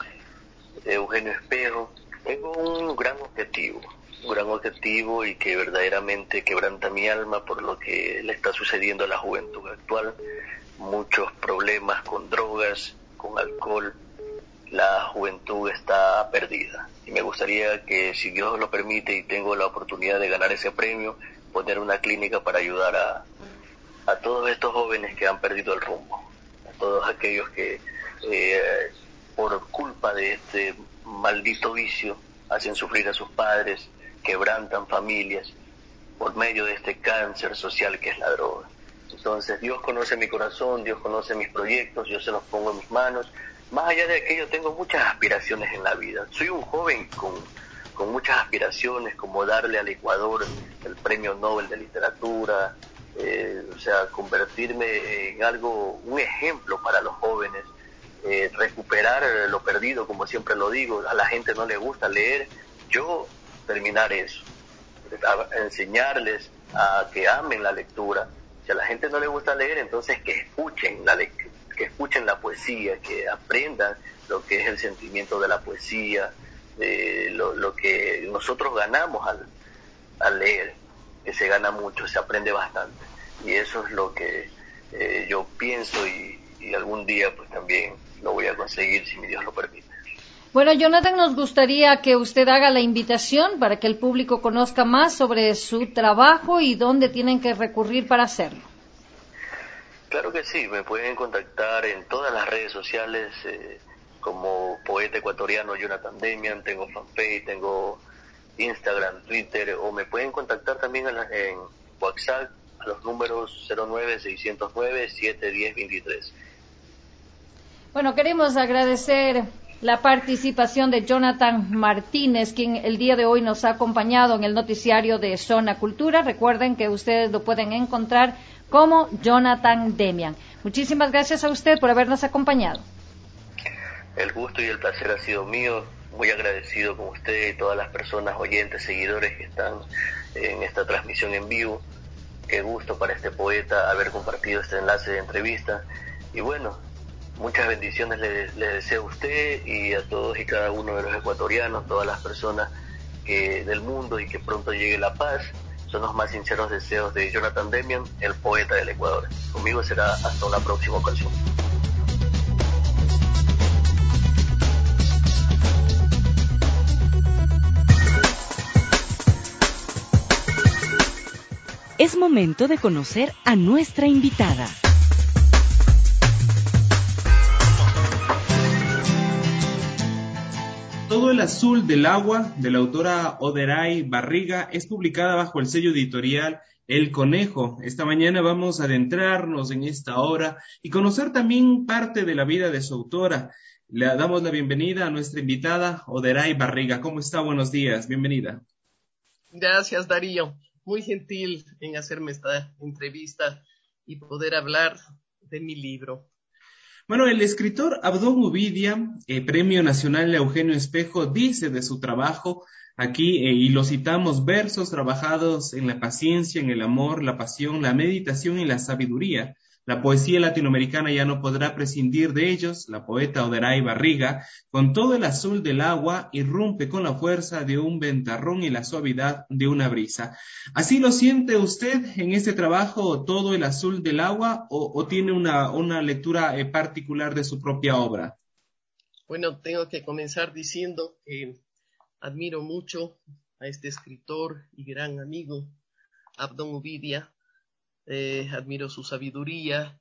Eugenio Espejo. Tengo un gran objetivo, un gran objetivo y que verdaderamente quebranta mi alma por lo que le está sucediendo a la juventud actual. Muchos problemas con drogas, con alcohol. La juventud está perdida. Y me gustaría que, si Dios lo permite y tengo la oportunidad de ganar ese premio, poner una clínica para ayudar a, a todos estos jóvenes que han perdido el rumbo. A todos aquellos que, eh, por culpa de este maldito vicio, hacen sufrir a sus padres, quebrantan familias, por medio de este cáncer social que es la droga. Entonces, Dios conoce mi corazón, Dios conoce mis proyectos, yo se los pongo en mis manos. Más allá de aquello, tengo muchas aspiraciones en la vida. Soy un joven con, con muchas aspiraciones, como darle al Ecuador el Premio Nobel de Literatura, eh, o sea, convertirme en algo, un ejemplo para los jóvenes, eh, recuperar lo perdido, como siempre lo digo. A la gente no le gusta leer, yo terminar eso, a, a enseñarles a que amen la lectura. Si a la gente no le gusta leer, entonces que escuchen la lectura, que escuchen la poesía, que aprendan lo que es el sentimiento de la poesía, de lo, lo que nosotros ganamos al, al leer, que se gana mucho, se aprende bastante. Y eso es lo que eh, yo pienso y, y algún día pues también lo voy a conseguir si mi Dios lo permite. Bueno, Jonathan, nos gustaría que usted haga la invitación para que el público conozca más sobre su trabajo y dónde tienen que recurrir para hacerlo. Claro que sí, me pueden contactar en todas las redes sociales eh, como poeta ecuatoriano Jonathan Demian. Tengo fanpage, tengo Instagram, Twitter, o me pueden contactar también en, la, en WhatsApp a los números cero nueve seis cero nueve siete uno cero dos tres. Bueno, queremos agradecer la participación de Jonathan Martínez, quien el día de hoy nos ha acompañado en el noticiario de Zona Cultura. Recuerden que ustedes lo pueden encontrar como Jonathan Demian. Muchísimas gracias a usted por habernos acompañado. El gusto y el placer ha sido mío. Muy agradecido con usted y todas las personas, oyentes, seguidores que están en esta transmisión en vivo. Qué gusto para este poeta haber compartido este enlace de entrevista. Y bueno, muchas bendiciones le, le deseo a usted y a todos y cada uno de los ecuatorianos, todas las personas que, del mundo, y que pronto llegue la paz. Son los más sinceros deseos de Jonathan Demian, el poeta del Ecuador. Conmigo será hasta una próxima ocasión. Es momento de conocer a nuestra invitada. Todo el azul del agua, de la autora Oderay Barriga, es publicada bajo el sello editorial El Conejo. Esta mañana vamos a adentrarnos en esta obra y conocer también parte de la vida de su autora. Le damos la bienvenida a nuestra invitada Oderay Barriga. ¿Cómo está? Buenos días, bienvenida. Gracias, Darío. Muy gentil en hacerme esta entrevista y poder hablar de mi libro. Bueno, el escritor Abdón Ubidia, eh, Premio Nacional Eugenio Espejo, dice de su trabajo aquí, eh, y lo citamos, versos trabajados en la paciencia, en el amor, la pasión, la meditación y la sabiduría. La poesía latinoamericana ya no podrá prescindir de ellos. La poeta Oderay Barriga, con todo el azul del agua, irrumpe con la fuerza de un ventarrón y la suavidad de una brisa. ¿Así lo siente usted en este trabajo, todo el azul del agua, o, o tiene una, una lectura eh, particular de su propia obra? Bueno, tengo que comenzar diciendo que admiro mucho a este escritor y gran amigo, Abdón Ubidia. Eh, admiro su sabiduría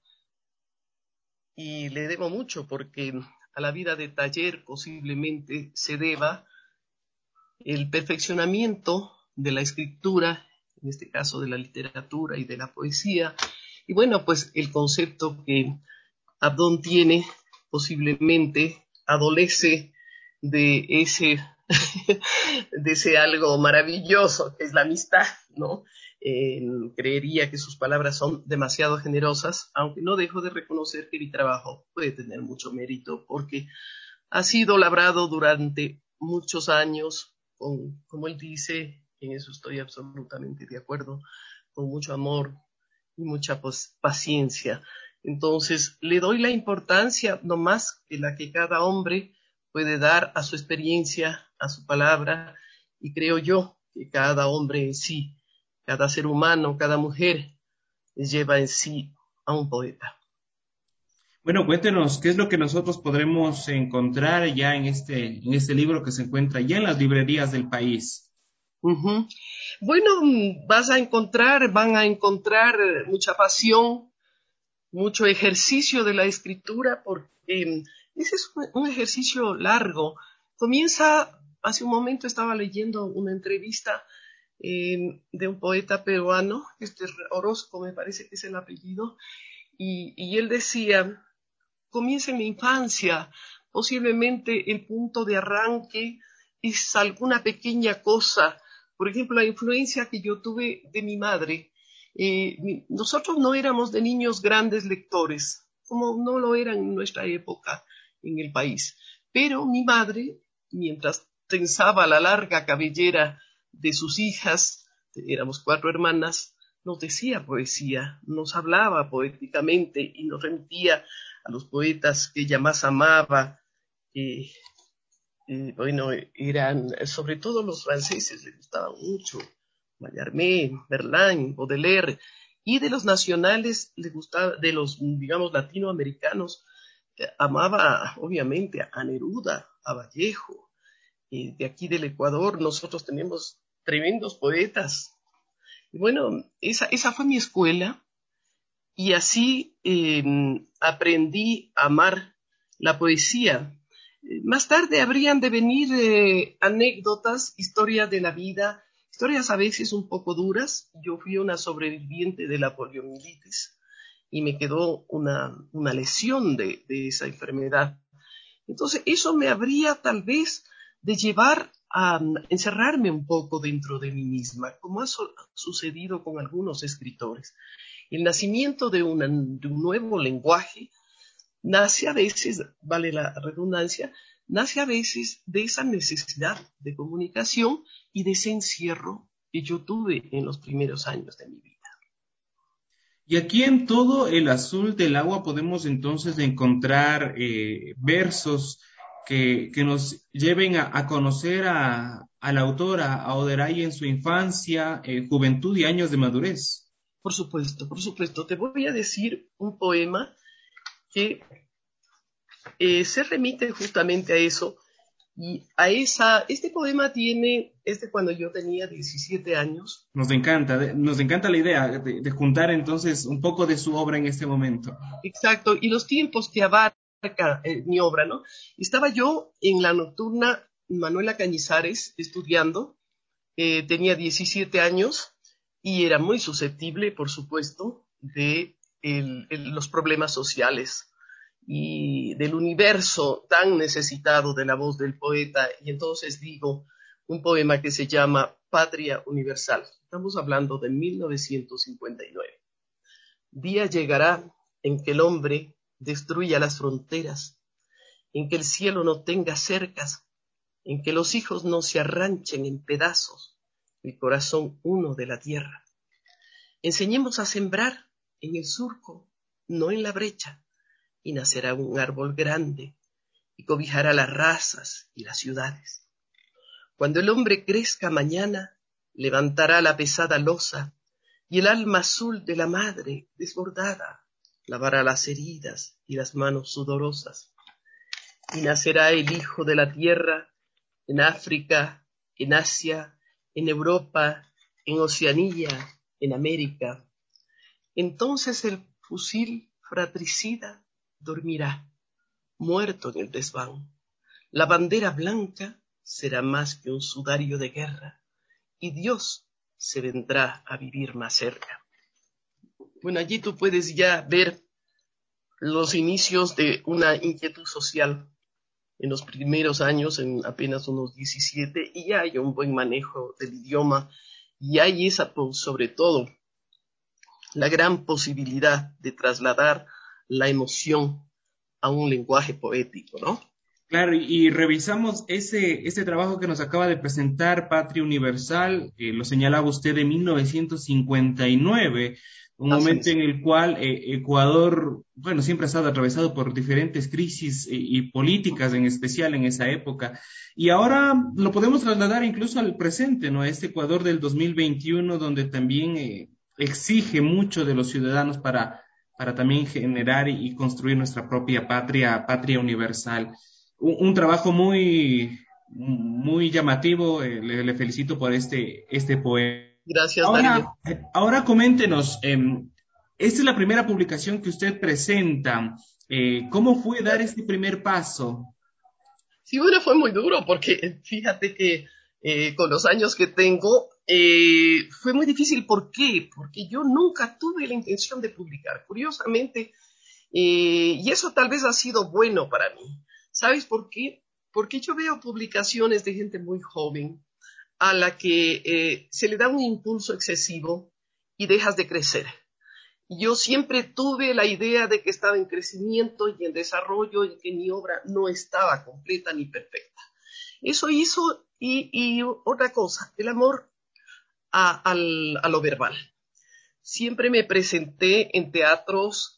y le debo mucho porque a la vida de taller posiblemente se deba el perfeccionamiento de la escritura, en este caso de la literatura y de la poesía, y bueno, pues el concepto que Abdón tiene posiblemente adolece de ese, de ese algo maravilloso que es la amistad, ¿no? Eh, creería que sus palabras son demasiado generosas, aunque no dejo de reconocer que mi trabajo puede tener mucho mérito porque ha sido labrado durante muchos años, con, como él dice, en eso estoy absolutamente de acuerdo, con mucho amor y mucha pues, paciencia. Entonces, le doy la importancia no más que la que cada hombre puede dar a su experiencia, a su palabra, y creo yo que cada hombre en sí, cada ser humano, cada mujer lleva en sí a un poeta. Bueno, cuéntenos, ¿qué es lo que nosotros podremos encontrar ya en este, en este libro que se encuentra ya en las librerías del país? Uh-huh. Bueno, vas a encontrar, van a encontrar mucha pasión, mucho ejercicio de la escritura, porque ese es un ejercicio largo. Comienza, hace un momento estaba leyendo una entrevista Eh, de un poeta peruano, este Orozco me parece que es el apellido, y, y él decía, comienza en la infancia, posiblemente el punto de arranque es alguna pequeña cosa, por ejemplo, la influencia que yo tuve de mi madre. Eh, mi, nosotros no éramos de niños grandes lectores, como no lo eran en nuestra época en el país, pero mi madre, mientras tensaba la larga cabellera de sus hijas, éramos cuatro hermanas, nos decía poesía, nos hablaba poéticamente y nos remitía a los poetas que ella más amaba. Eh, eh, bueno, eran sobre todo los franceses, le gustaban mucho, Mallarmé, Verlaine, Baudelaire, y de los nacionales le gustaba, de los, digamos, latinoamericanos, eh, amaba obviamente a Neruda, a Vallejo. Eh, de aquí del Ecuador nosotros tenemos tremendos poetas. Y bueno, esa, esa fue mi escuela y así eh, aprendí a amar la poesía. Eh, más tarde habrían de venir eh, anécdotas, historias de la vida, historias a veces un poco duras. Yo fui una sobreviviente de la poliomielitis y me quedó una, una lesión de, de esa enfermedad. Entonces eso me habría tal vez de llevar a encerrarme un poco dentro de mí misma, como ha su- sucedido con algunos escritores. El nacimiento de, una, de un nuevo lenguaje nace a veces, vale la redundancia, nace a veces de esa necesidad de comunicación y de ese encierro que yo tuve en los primeros años de mi vida. Y aquí en todo el azul del agua podemos entonces encontrar eh, versos que, que nos lleven a, a conocer a, a la autora, a Oderay en su infancia, eh, juventud y años de madurez. Por supuesto, por supuesto. Te voy a decir un poema que eh, se remite justamente a eso Y a esa, este poema tiene, este cuando yo tenía diecisiete años. Nos encanta, de- nos encanta la idea de, de juntar entonces un poco de su obra en este momento. Exacto, y los tiempos que abarca eh, mi obra, ¿no? Estaba yo en la nocturna Manuela Cañizares estudiando, eh, tenía diecisiete años y era muy susceptible, por supuesto, de el, el, los problemas sociales y del universo tan necesitado de la voz del poeta. Y entonces digo un poema que se llama Patria Universal. Estamos hablando de mil novecientos cincuenta y nueve. Día llegará en que el hombre destruya las fronteras, en que el cielo no tenga cercas, en que los hijos no se arranchen en pedazos, el corazón uno de la tierra. Enseñemos a sembrar en el surco, no en la brecha, y nacerá un árbol grande y cobijará las razas y las ciudades. Cuando el hombre crezca mañana, levantará la pesada losa y el alma azul de la madre desbordada lavará las heridas y las manos sudorosas. Y nacerá el hijo de la tierra en África, en Asia, en Europa, en Oceanía, en América. Entonces el fusil fratricida dormirá, muerto en el desván. La bandera blanca será más que un sudario de guerra, y Dios se vendrá a vivir más cerca. Bueno, allí tú puedes ya ver los inicios de una inquietud social en los primeros años, en apenas unos diecisiete, y ya hay un buen manejo del idioma, y hay esa, sobre todo, la gran posibilidad de trasladar la emoción a un lenguaje poético, ¿no? Claro, y, y revisamos ese, ese trabajo que nos acaba de presentar, Patria Universal, eh, lo señalaba usted de mil novecientos cincuenta y nueve, un Así momento es. en el cual eh, Ecuador, bueno, siempre ha estado atravesado por diferentes crisis eh, y políticas, en especial en esa época, y ahora lo podemos trasladar incluso al presente, ¿no? A este Ecuador del dos mil veintiuno, donde también eh, exige mucho de los ciudadanos para, para también generar y, y construir nuestra propia patria, patria universal. Un, un trabajo muy, muy llamativo, eh, le, le felicito por este, este poema. Gracias, Darío. Ahora, eh, ahora coméntenos, eh, esta es la primera publicación que usted presenta. Eh, ¿cómo fue dar este primer paso? Sí, bueno, fue muy duro porque fíjate que eh, con los años que tengo eh, fue muy difícil. ¿Por qué? Porque yo nunca tuve la intención de publicar. Curiosamente, eh, y eso tal vez ha sido bueno para mí. ¿Sabes por qué? Porque yo veo publicaciones de gente muy joven a la que eh, se le da un impulso excesivo y dejas de crecer. Yo siempre tuve la idea de que estaba en crecimiento y en desarrollo y que mi obra no estaba completa ni perfecta. Eso hizo, y, y otra cosa, el amor a, al, a lo verbal. Siempre me presenté en teatros,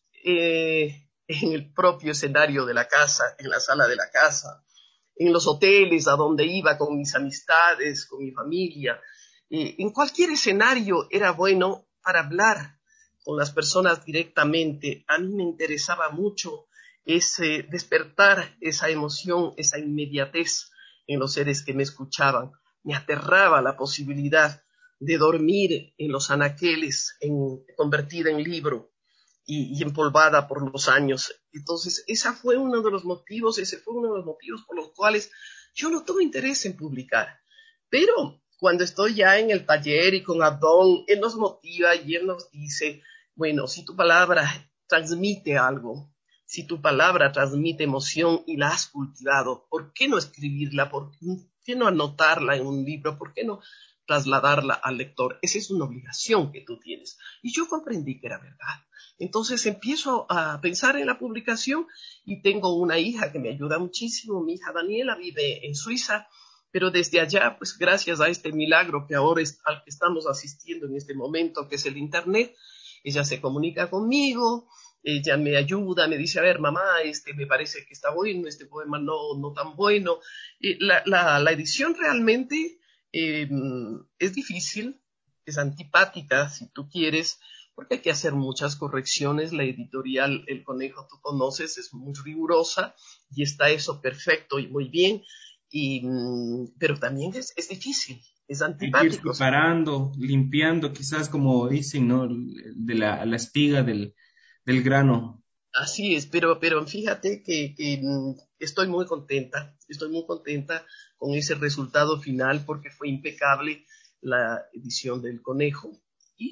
eh, en el propio escenario de la casa, en la sala de la casa, en los hoteles a donde iba con mis amistades, con mi familia. Eh, en cualquier escenario era bueno para hablar con las personas directamente. A mí me interesaba mucho ese despertar esa emoción, esa inmediatez en los seres que me escuchaban. Me aterraba la posibilidad de dormir en los anaqueles, en, convertida en libro y, y empolvada por los años. Entonces, ese fue uno de los motivos, ese fue uno de los motivos por los cuales yo no tuve interés en publicar. Pero cuando estoy ya en el taller y con Abdón, él nos motiva y él nos dice, bueno, si tu palabra transmite algo, si tu palabra transmite emoción y la has cultivado, ¿por qué no escribirla? ¿Por qué no anotarla en un libro? ¿Por qué no trasladarla al lector? Esa es una obligación que tú tienes. Y yo comprendí que era verdad. Entonces empiezo a pensar en la publicación y tengo una hija que me ayuda muchísimo. Mi hija Daniela vive en Suiza, pero desde allá, pues gracias a este milagro que ahora es, al que estamos asistiendo en este momento, que es el Internet, ella se comunica conmigo, ella me ayuda, me dice, a ver, mamá, este me parece que está bueno, este poema no, no tan bueno. Eh, la, la, la edición realmente eh, es difícil, es antipática, si tú quieres, porque hay que hacer muchas correcciones. La editorial El Conejo, tú conoces, es muy rigurosa y está eso perfecto y muy bien. y, pero también es, es difícil, es antipático. Hay que ir separando, limpiando, quizás como dicen, ¿no? De la, la espiga del, del grano. Así es, pero, pero fíjate que, que estoy muy contenta, estoy muy contenta con ese resultado final porque fue impecable la edición del conejo. Y,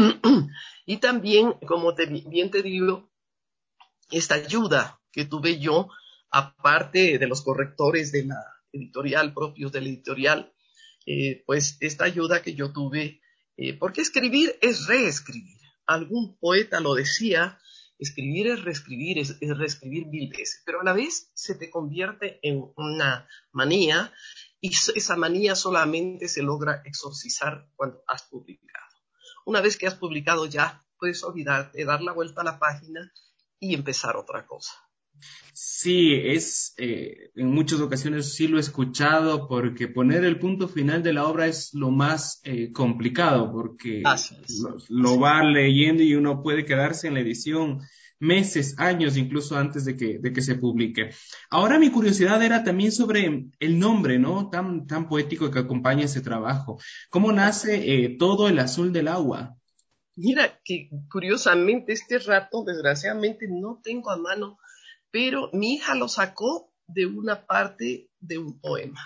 y también, como te, bien te digo, esta ayuda que tuve yo, aparte de los correctores de la editorial, propios de la editorial, eh, pues esta ayuda que yo tuve, eh, porque escribir es reescribir. Algún poeta lo decía, escribir es reescribir, es, es reescribir mil veces, pero a la vez se te convierte en una manía y esa manía solamente se logra exorcizar cuando has publicado. Una vez que has publicado ya puedes olvidarte, dar la vuelta a la página y empezar otra cosa. Sí, es eh, en muchas ocasiones sí lo he escuchado porque poner el punto final de la obra es lo más eh, complicado porque lo, lo va leyendo y uno puede quedarse en la edición meses, años, incluso antes de que, de que se publique. Ahora mi curiosidad era también sobre el nombre, ¿no? Tan, tan poético que acompaña ese trabajo. ¿Cómo nace eh, Todo el azul del agua? Mira, que curiosamente este rato, desgraciadamente, no tengo a mano, pero mi hija lo sacó de una parte de un poema.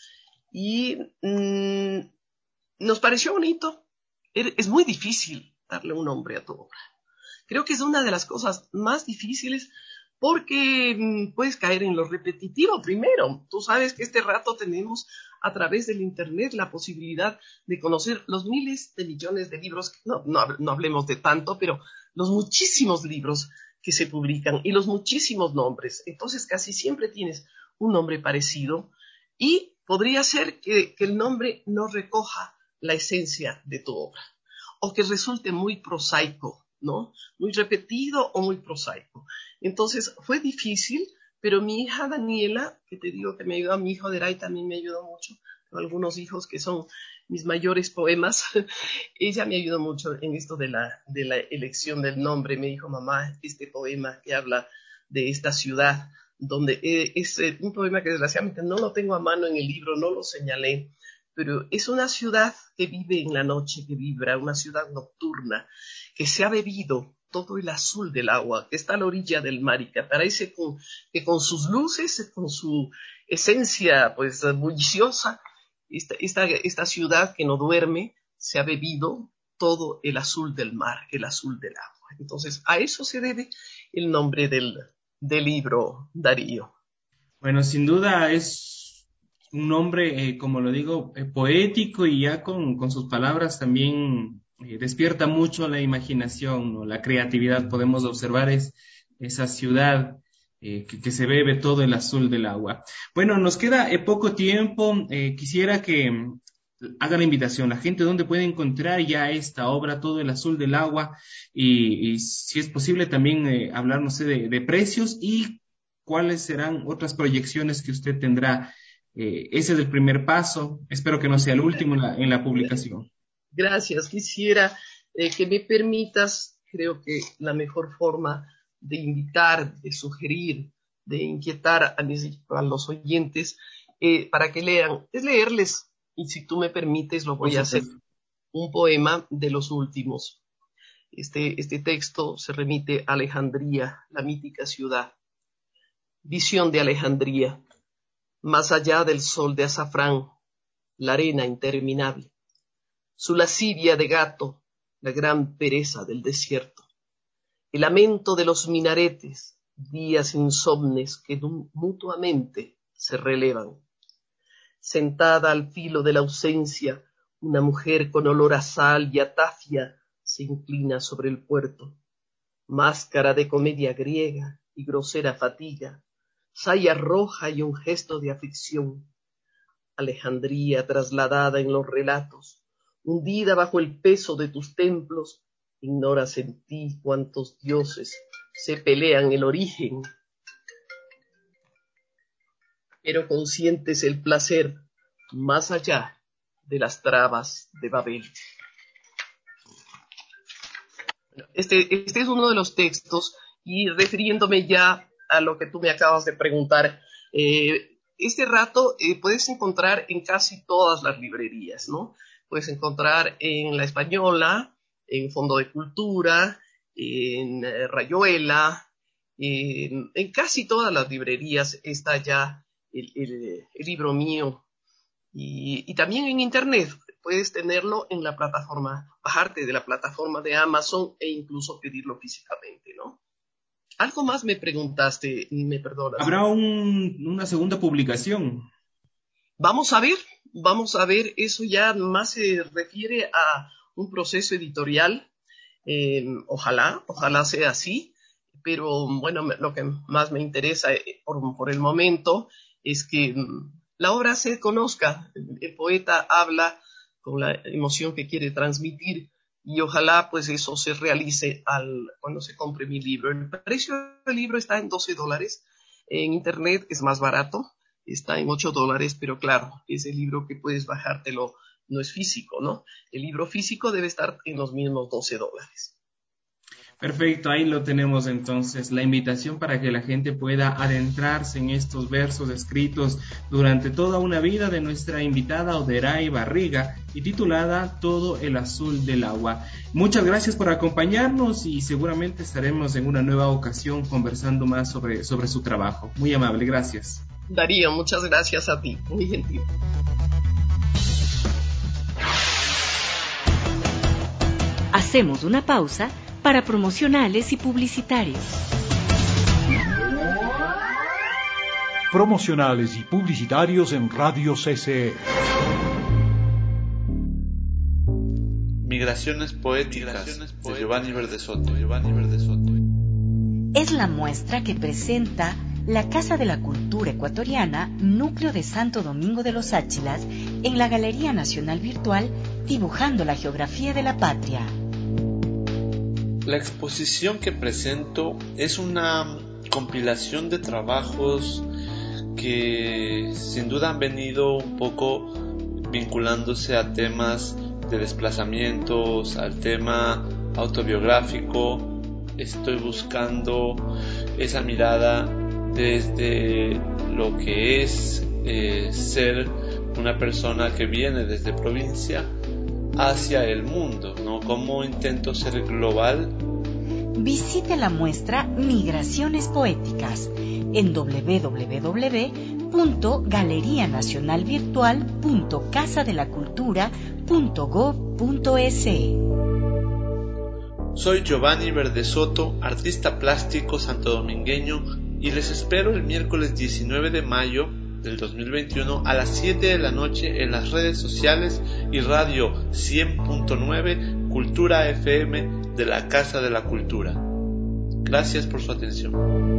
Y mmm, nos pareció bonito. Es muy difícil darle un nombre a tu obra. Creo que es una de las cosas más difíciles porque mmm, puedes caer en lo repetitivo primero. Tú sabes que este rato tenemos a través del internet la posibilidad de conocer los miles de millones de libros, no, no, no hablemos de tanto, pero los muchísimos libros que se publican y los muchísimos nombres. Entonces casi siempre tienes un nombre parecido y podría ser que, que el nombre no recoja la esencia de tu obra o que resulte muy prosaico, ¿no? Muy repetido o muy prosaico. Entonces fue difícil, pero mi hija Daniela, que te digo que me ayudó, mi hijo Deray también me ayudó mucho, tengo algunos hijos que son mis mayores poemas, ella me ayudó mucho en esto de la, de la elección del nombre. Me dijo, mamá, este poema que habla de esta ciudad, donde eh, es eh, un poema que desgraciadamente no lo tengo a mano en el libro, no lo señalé, pero es una ciudad que vive en la noche, que vibra, una ciudad nocturna, que se ha bebido todo el azul del agua, que está a la orilla del mar y que parece con, que con sus luces, con su esencia pues bulliciosa, esta, esta, esta ciudad que no duerme se ha bebido todo el azul del mar, el azul del agua. Entonces a eso se debe el nombre del, del libro, Darío. Bueno, sin duda es un nombre, eh, como lo digo, eh, poético y ya con, con sus palabras también eh, despierta mucho la imaginación, ¿no? La creatividad. Podemos observar es, esa ciudad eh, que, que se bebe todo el azul del agua. Bueno, nos queda eh, poco tiempo. Eh, quisiera que mm, haga la invitación, la gente dónde puede encontrar ya esta obra, Todo el azul del agua, y, y si es posible también eh, hablar, no sé, de, de precios y cuáles serán otras proyecciones que usted tendrá. Eh, ese es el primer paso. Espero que no sea el último en la, en la publicación. Gracias. Quisiera eh, que me permitas, creo que la mejor forma de invitar, de sugerir, de inquietar a, mis, a los oyentes eh, para que lean, es leerles, y si tú me permites lo voy a hacer, un poema de los últimos. Este, este texto se remite a Alejandría, la mítica ciudad. Visión de Alejandría, más allá del sol de azafrán, la arena interminable, su lascivia de gato, la gran pereza del desierto, el lamento de los minaretes, días insomnes que mutuamente se relevan. Sentada al filo de la ausencia, una mujer con olor a sal y a tafia se inclina sobre el puerto. Máscara de comedia griega y grosera fatiga, saya roja y un gesto de aflicción. Alejandría trasladada en los relatos, hundida bajo el peso de tus templos, ignoras en ti cuántos dioses se pelean el origen. Pero conscientes el placer más allá de las trabas de Babel. Este, este es uno de los textos, y refiriéndome ya a lo que tú me acabas de preguntar, eh, este rato eh, puedes encontrar en casi todas las librerías, ¿no? Puedes encontrar en La Española, en Fondo de Cultura, en eh, Rayuela, en, en casi todas las librerías está ya el, el, el libro mío. Y, y también en internet puedes tenerlo en la plataforma, bajarte de la plataforma de Amazon e incluso pedirlo físicamente, ¿no? Algo más me preguntaste, me perdonas. ¿Habrá un, una segunda publicación? Vamos a ver, vamos a ver, eso ya más se refiere a un proceso editorial, eh, ojalá, ojalá sea así, pero bueno, me, lo que más me interesa eh, por, por el momento es que la obra se conozca, el poeta habla con la emoción que quiere transmitir y ojalá pues eso se realice al, cuando se compre mi libro. El precio del libro está en doce dólares, en internet es más barato, está en ocho dólares, pero claro, ese libro que puedes bajártelo no es físico, ¿no? El libro físico debe estar en los mismos doce dólares. Perfecto, ahí lo tenemos entonces, la invitación para que la gente pueda adentrarse en estos versos escritos durante toda una vida de nuestra invitada Oderay Barriga y titulada Todo el azul del agua. Muchas gracias por acompañarnos y seguramente estaremos en una nueva ocasión conversando más sobre, sobre su trabajo. Muy amable, gracias. Darío, muchas gracias a ti, muy gentil. Hacemos una pausa para promocionales y publicitarios. Promocionales y publicitarios en Radio C C E. Migraciones poéticas de Giovanni Verdesoto. Giovanni Verdesoto. Es la muestra que presenta la Casa de la Cultura Ecuatoriana, núcleo de Santo Domingo de los Áchilas, en la Galería Nacional Virtual, dibujando la geografía de la patria. La exposición que presento es una compilación de trabajos que sin duda han venido un poco vinculándose a temas de desplazamientos, al tema autobiográfico. Estoy buscando esa mirada desde lo que es eh, ser una persona que viene desde provincia hacia el mundo, ¿no? Cómo intento ser global. Visite la muestra Migraciones Poéticas en doble u doble u doble u punto galería nacional virtual punto casa de la cultura punto gov punto es. Soy Giovanni Verdesoto, artista plástico santodomingueño, y les espero el miércoles diecinueve de mayo del dos mil veintiuno a las siete de la noche en las redes sociales y radio cien punto nueve Cultura F M de la Casa de la Cultura. Gracias por su atención.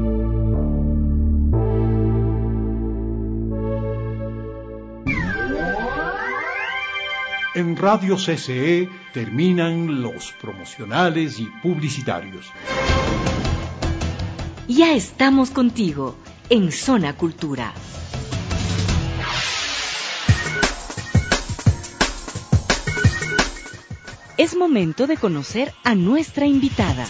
En Radio C C E terminan los promocionales y publicitarios. Ya estamos contigo en Zona Cultura. Es momento de conocer a nuestra invitada.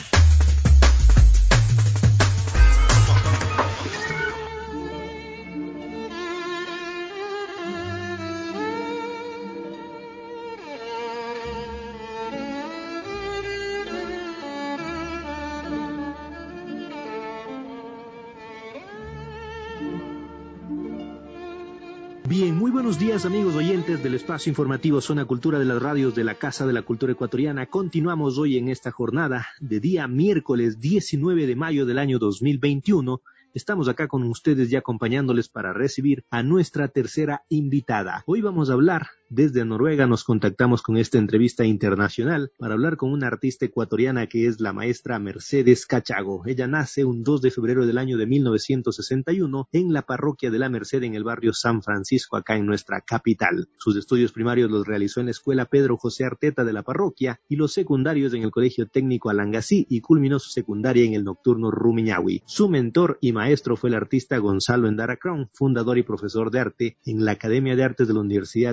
Bien, muy buenos días amigos oyentes del espacio informativo Zona Cultura de las radios de la Casa de la Cultura Ecuatoriana. Continuamos hoy en esta jornada de día miércoles diecinueve de mayo del año dos mil veintiuno. Estamos acá con ustedes ya acompañándoles para recibir a nuestra tercera invitada. Hoy vamos a hablar desde Noruega, nos contactamos con esta entrevista internacional para hablar con una artista ecuatoriana que es la maestra Mercedes Cachago. Ella nace un dos de febrero del año de mil novecientos sesenta y uno en la parroquia de la Merced en el barrio San Francisco, acá en nuestra capital. Sus estudios primarios los realizó en la escuela Pedro José Arteta de la parroquia y los secundarios en el Colegio Técnico Alangasí, y culminó su secundaria en el nocturno Rumiñahui. Su mentor y maestro fue el artista Gonzalo Endara Crown, fundador y profesor de arte en la Academia de Artes de la Universidad de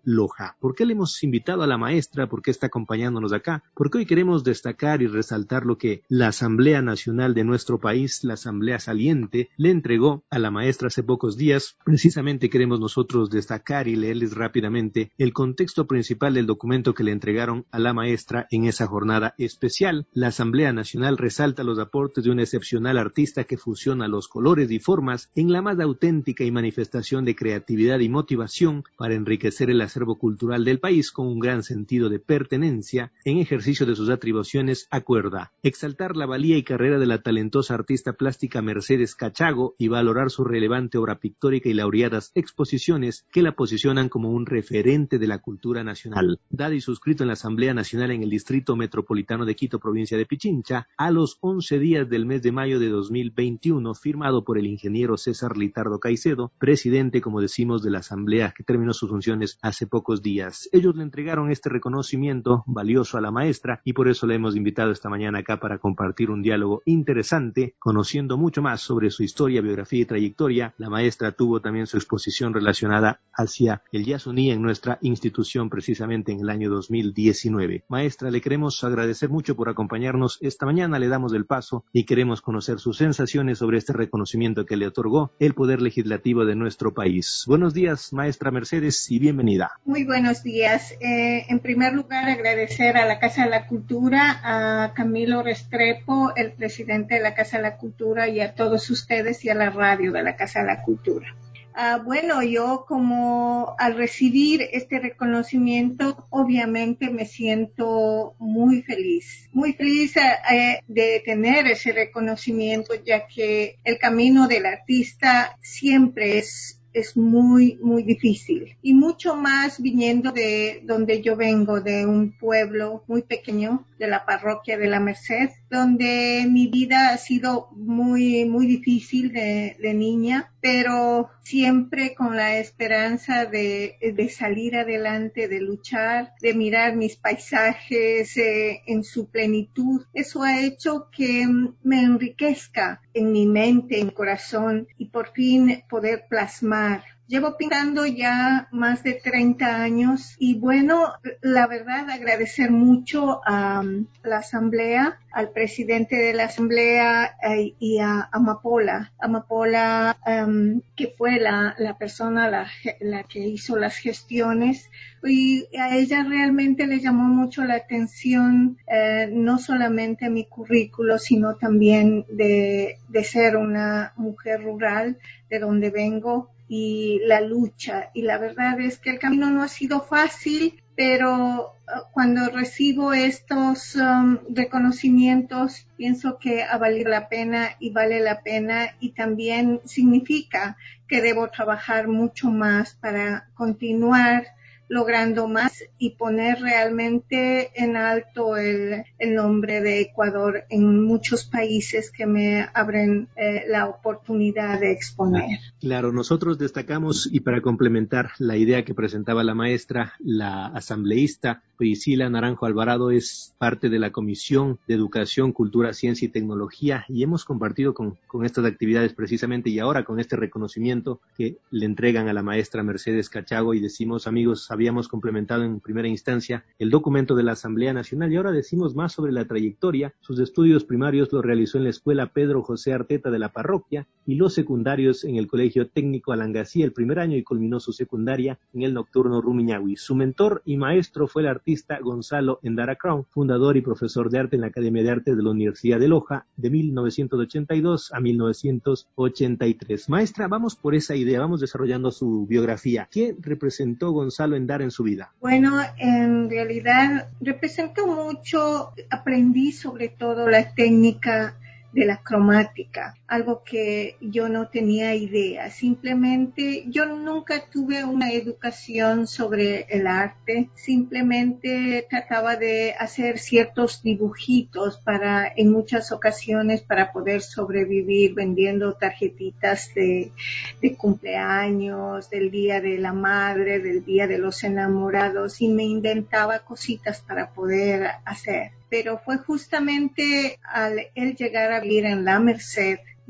Loja. ¿Por qué le hemos invitado a la maestra? ¿Por qué está acompañándonos acá? Porque hoy queremos destacar y resaltar lo que la Asamblea Nacional de nuestro país, la Asamblea Saliente, le entregó a la maestra hace pocos días. Precisamente queremos nosotros destacar y leerles rápidamente el contexto principal del documento que le entregaron a la maestra en esa jornada especial. La Asamblea Nacional resalta los aportes de un excepcional artista que fusiona los colores y formas en la más auténtica y manifestación de creatividad y motivación para enriquecer el acervo cultural del país con un gran sentido de pertenencia. En ejercicio de sus atribuciones, acuerda exaltar la valía y carrera de la talentosa artista plástica Mercedes Cachago y valorar su relevante obra pictórica y laureadas exposiciones que la posicionan como un referente de la cultura nacional. Dado y suscrito en la Asamblea Nacional en el Distrito Metropolitano de Quito, provincia de Pichincha, a los once días del mes de mayo de dos mil veintiuno, firmado por el ingeniero César Litardo Caicedo, presidente, como decimos, de la Asamblea, que terminó sus funciones hace pocos días. Ellos le entregaron este reconocimiento valioso a la maestra y por eso la hemos invitado esta mañana acá para compartir un diálogo interesante, conociendo mucho más sobre su historia, biografía y trayectoria. La maestra tuvo también su exposición relacionada hacia el Yasuní en nuestra institución precisamente en el año dos mil diecinueve. Maestra, le queremos agradecer mucho por acompañarnos esta mañana, le damos el paso y queremos conocer sus sensaciones sobre este reconocimiento que le otorgó el Poder Legislativo de nuestro país. Buenos días, maestra Mercedes, y bienvenida. Muy buenos días. Eh, en primer lugar, agradecer a la Casa de la Cultura, a Camilo Restrepo, el presidente de la Casa de la Cultura, y a todos ustedes y a la radio de la Casa de la Cultura. Uh, bueno, yo como al recibir este reconocimiento, obviamente me siento muy feliz, muy feliz uh, de tener ese reconocimiento, ya que el camino del artista siempre es es muy, muy difícil. Y mucho más viniendo de donde yo vengo, de un pueblo muy pequeño, de la parroquia de la Merced, donde mi vida ha sido muy, muy difícil de, de niña, pero siempre con la esperanza de, de salir adelante, de luchar, de mirar mis paisajes eh, en su plenitud. Eso ha hecho que me enriquezca en mi mente, en mi corazón, y por fin poder plasmar. Llevo pintando ya más de treinta años y bueno, la verdad agradecer mucho a la Asamblea, al presidente de la Asamblea eh, y a Amapola. Amapola, um, que fue la, la persona la, la que hizo las gestiones, y a ella realmente le llamó mucho la atención eh, no solamente mi currículo, sino también de, de ser una mujer rural de donde vengo, y la lucha, y la verdad es que el camino no ha sido fácil, pero uh, cuando recibo estos um, reconocimientos, pienso que ha valido la pena y vale la pena, y también significa que debo trabajar mucho más para continuar logrando más y poner realmente en alto el, el nombre de Ecuador en muchos países que me abren eh, la oportunidad de exponer. Claro, nosotros destacamos, y para complementar la idea que presentaba la maestra, la asambleísta Priscila Naranjo Alvarado es parte de la Comisión de Educación, Cultura, Ciencia y Tecnología, y hemos compartido con, con estas actividades precisamente, y ahora con este reconocimiento que le entregan a la maestra Mercedes Cachago, y decimos, amigos, habíamos complementado en primera instancia el documento de la Asamblea Nacional, y ahora decimos más sobre la trayectoria. Sus estudios primarios los realizó en la Escuela Pedro José Arteta de la parroquia, y los secundarios en el Colegio Técnico Alangasí el primer año, y culminó su secundaria en el Nocturno Rumiñahui. Su mentor y maestro fue el artista Gonzalo Endara Crown, fundador y profesor de arte en la Academia de Artes de la Universidad de Loja de mil novecientos ochenta y dos a mil novecientos ochenta y tres. Maestra, vamos por esa idea, vamos desarrollando su biografía. ¿Qué representó Gonzalo Endara en su vida? Bueno, en realidad representó mucho, aprendí sobre todo la técnica de la cromática, algo que yo no tenía idea. Simplemente yo nunca tuve una educación sobre el arte, simplemente trataba de hacer ciertos dibujitos para, en muchas ocasiones, para poder sobrevivir vendiendo tarjetitas de, de cumpleaños, del Día de la Madre, del Día de los Enamorados, y me inventaba cositas para poder hacer. Pero fue justamente al él llegar a vivir en la Merced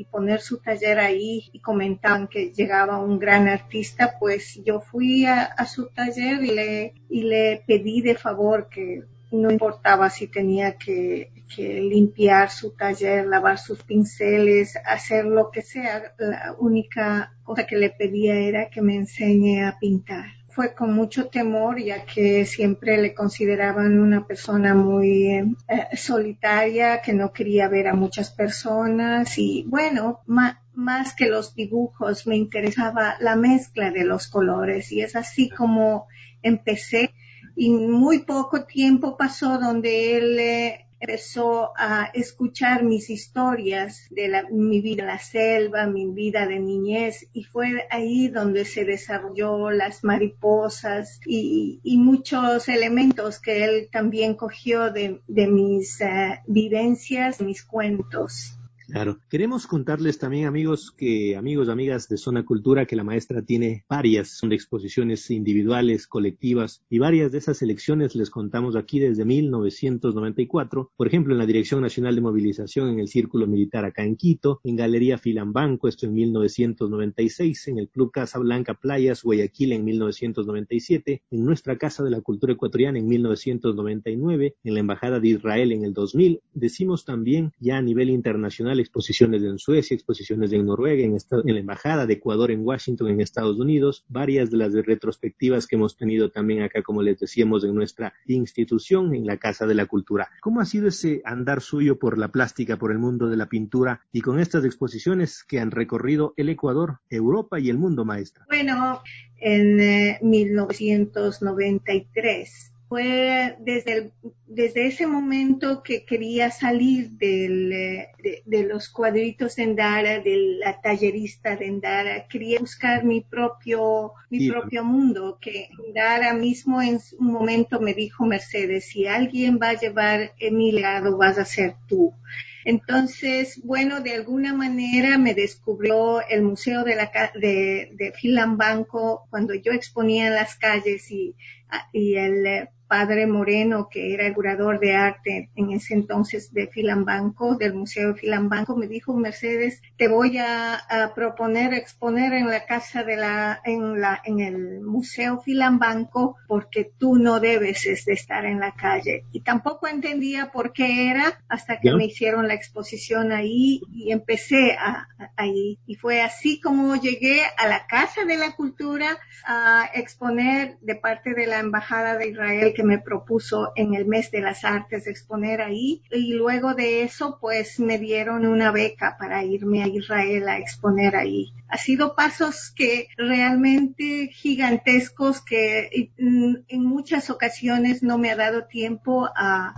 y poner su taller ahí y comentaban que llegaba un gran artista, pues yo fui a, a su taller y le, y le pedí de favor que no importaba si tenía que, que limpiar su taller, lavar sus pinceles, hacer lo que sea. La única cosa que le pedía era que me enseñe a pintar. Fue con mucho temor, ya que siempre le consideraban una persona muy eh, solitaria, que no quería ver a muchas personas y bueno, ma- más que los dibujos me interesaba la mezcla de los colores y es así como empecé. Y muy poco tiempo pasó donde él eh, empezó a escuchar mis historias de la, mi vida en la selva, mi vida de niñez, y fue ahí donde se desarrolló las mariposas y, y muchos elementos que él también cogió de, de mis uh, vivencias, mis cuentos. Claro. Queremos contarles también, amigos, que amigos, amigas de Zona Cultura, que la maestra tiene varias, son de exposiciones individuales, colectivas, y varias de esas selecciones les contamos aquí desde mil novecientos noventa y cuatro, por ejemplo, en la Dirección Nacional de Movilización en el Círculo Militar acá en Quito, en Galería Filambanco, esto en mil novecientos noventa y seis, en el Club Casa Blanca Playas, Guayaquil en mil novecientos noventa y siete, en nuestra Casa de la Cultura Ecuatoriana en mil novecientos noventa y nueve, en la Embajada de Israel en el dos mil, decimos también ya a nivel internacional exposiciones en Suecia, exposiciones en Noruega, en, esta, en la Embajada de Ecuador en Washington, en Estados Unidos, varias de las de retrospectivas que hemos tenido también acá, como les decíamos, en nuestra institución, en la Casa de la Cultura. ¿Cómo ha sido ese andar suyo por la plástica, por el mundo de la pintura y con estas exposiciones que han recorrido el Ecuador, Europa y el mundo, maestra? Bueno, en eh, mil novecientos noventa y tres fue desde, el, desde ese momento que quería salir del, de, de los cuadritos de Endara, de la tallerista de Endara, quería buscar mi propio, mi sí. propio mundo, que Endara mismo en un momento me dijo, Mercedes, si alguien va a llevar mi legado, vas a ser tú. Entonces, bueno, de alguna manera me descubrió el Museo de, la, de, de Filambanco cuando yo exponía en las calles y, y el padre Moreno, que era el curador de arte en ese entonces de Filambanco, del Museo de Filambanco, me dijo, Mercedes, te voy a, a proponer exponer en la casa de la, en la, en el Museo Filambanco, porque tú no debes de estar en la calle. Y tampoco entendía por qué era hasta que ¿Ya? me hicieron la exposición ahí y empecé a, a, ahí. Y fue así como llegué a la Casa de la Cultura a exponer de parte de la Embajada de Israel, que me propuso en el mes de las artes exponer ahí, y luego de eso pues me dieron una beca para irme a Israel a exponer ahí. Ha sido pasos que realmente gigantescos que en muchas ocasiones no me ha dado tiempo a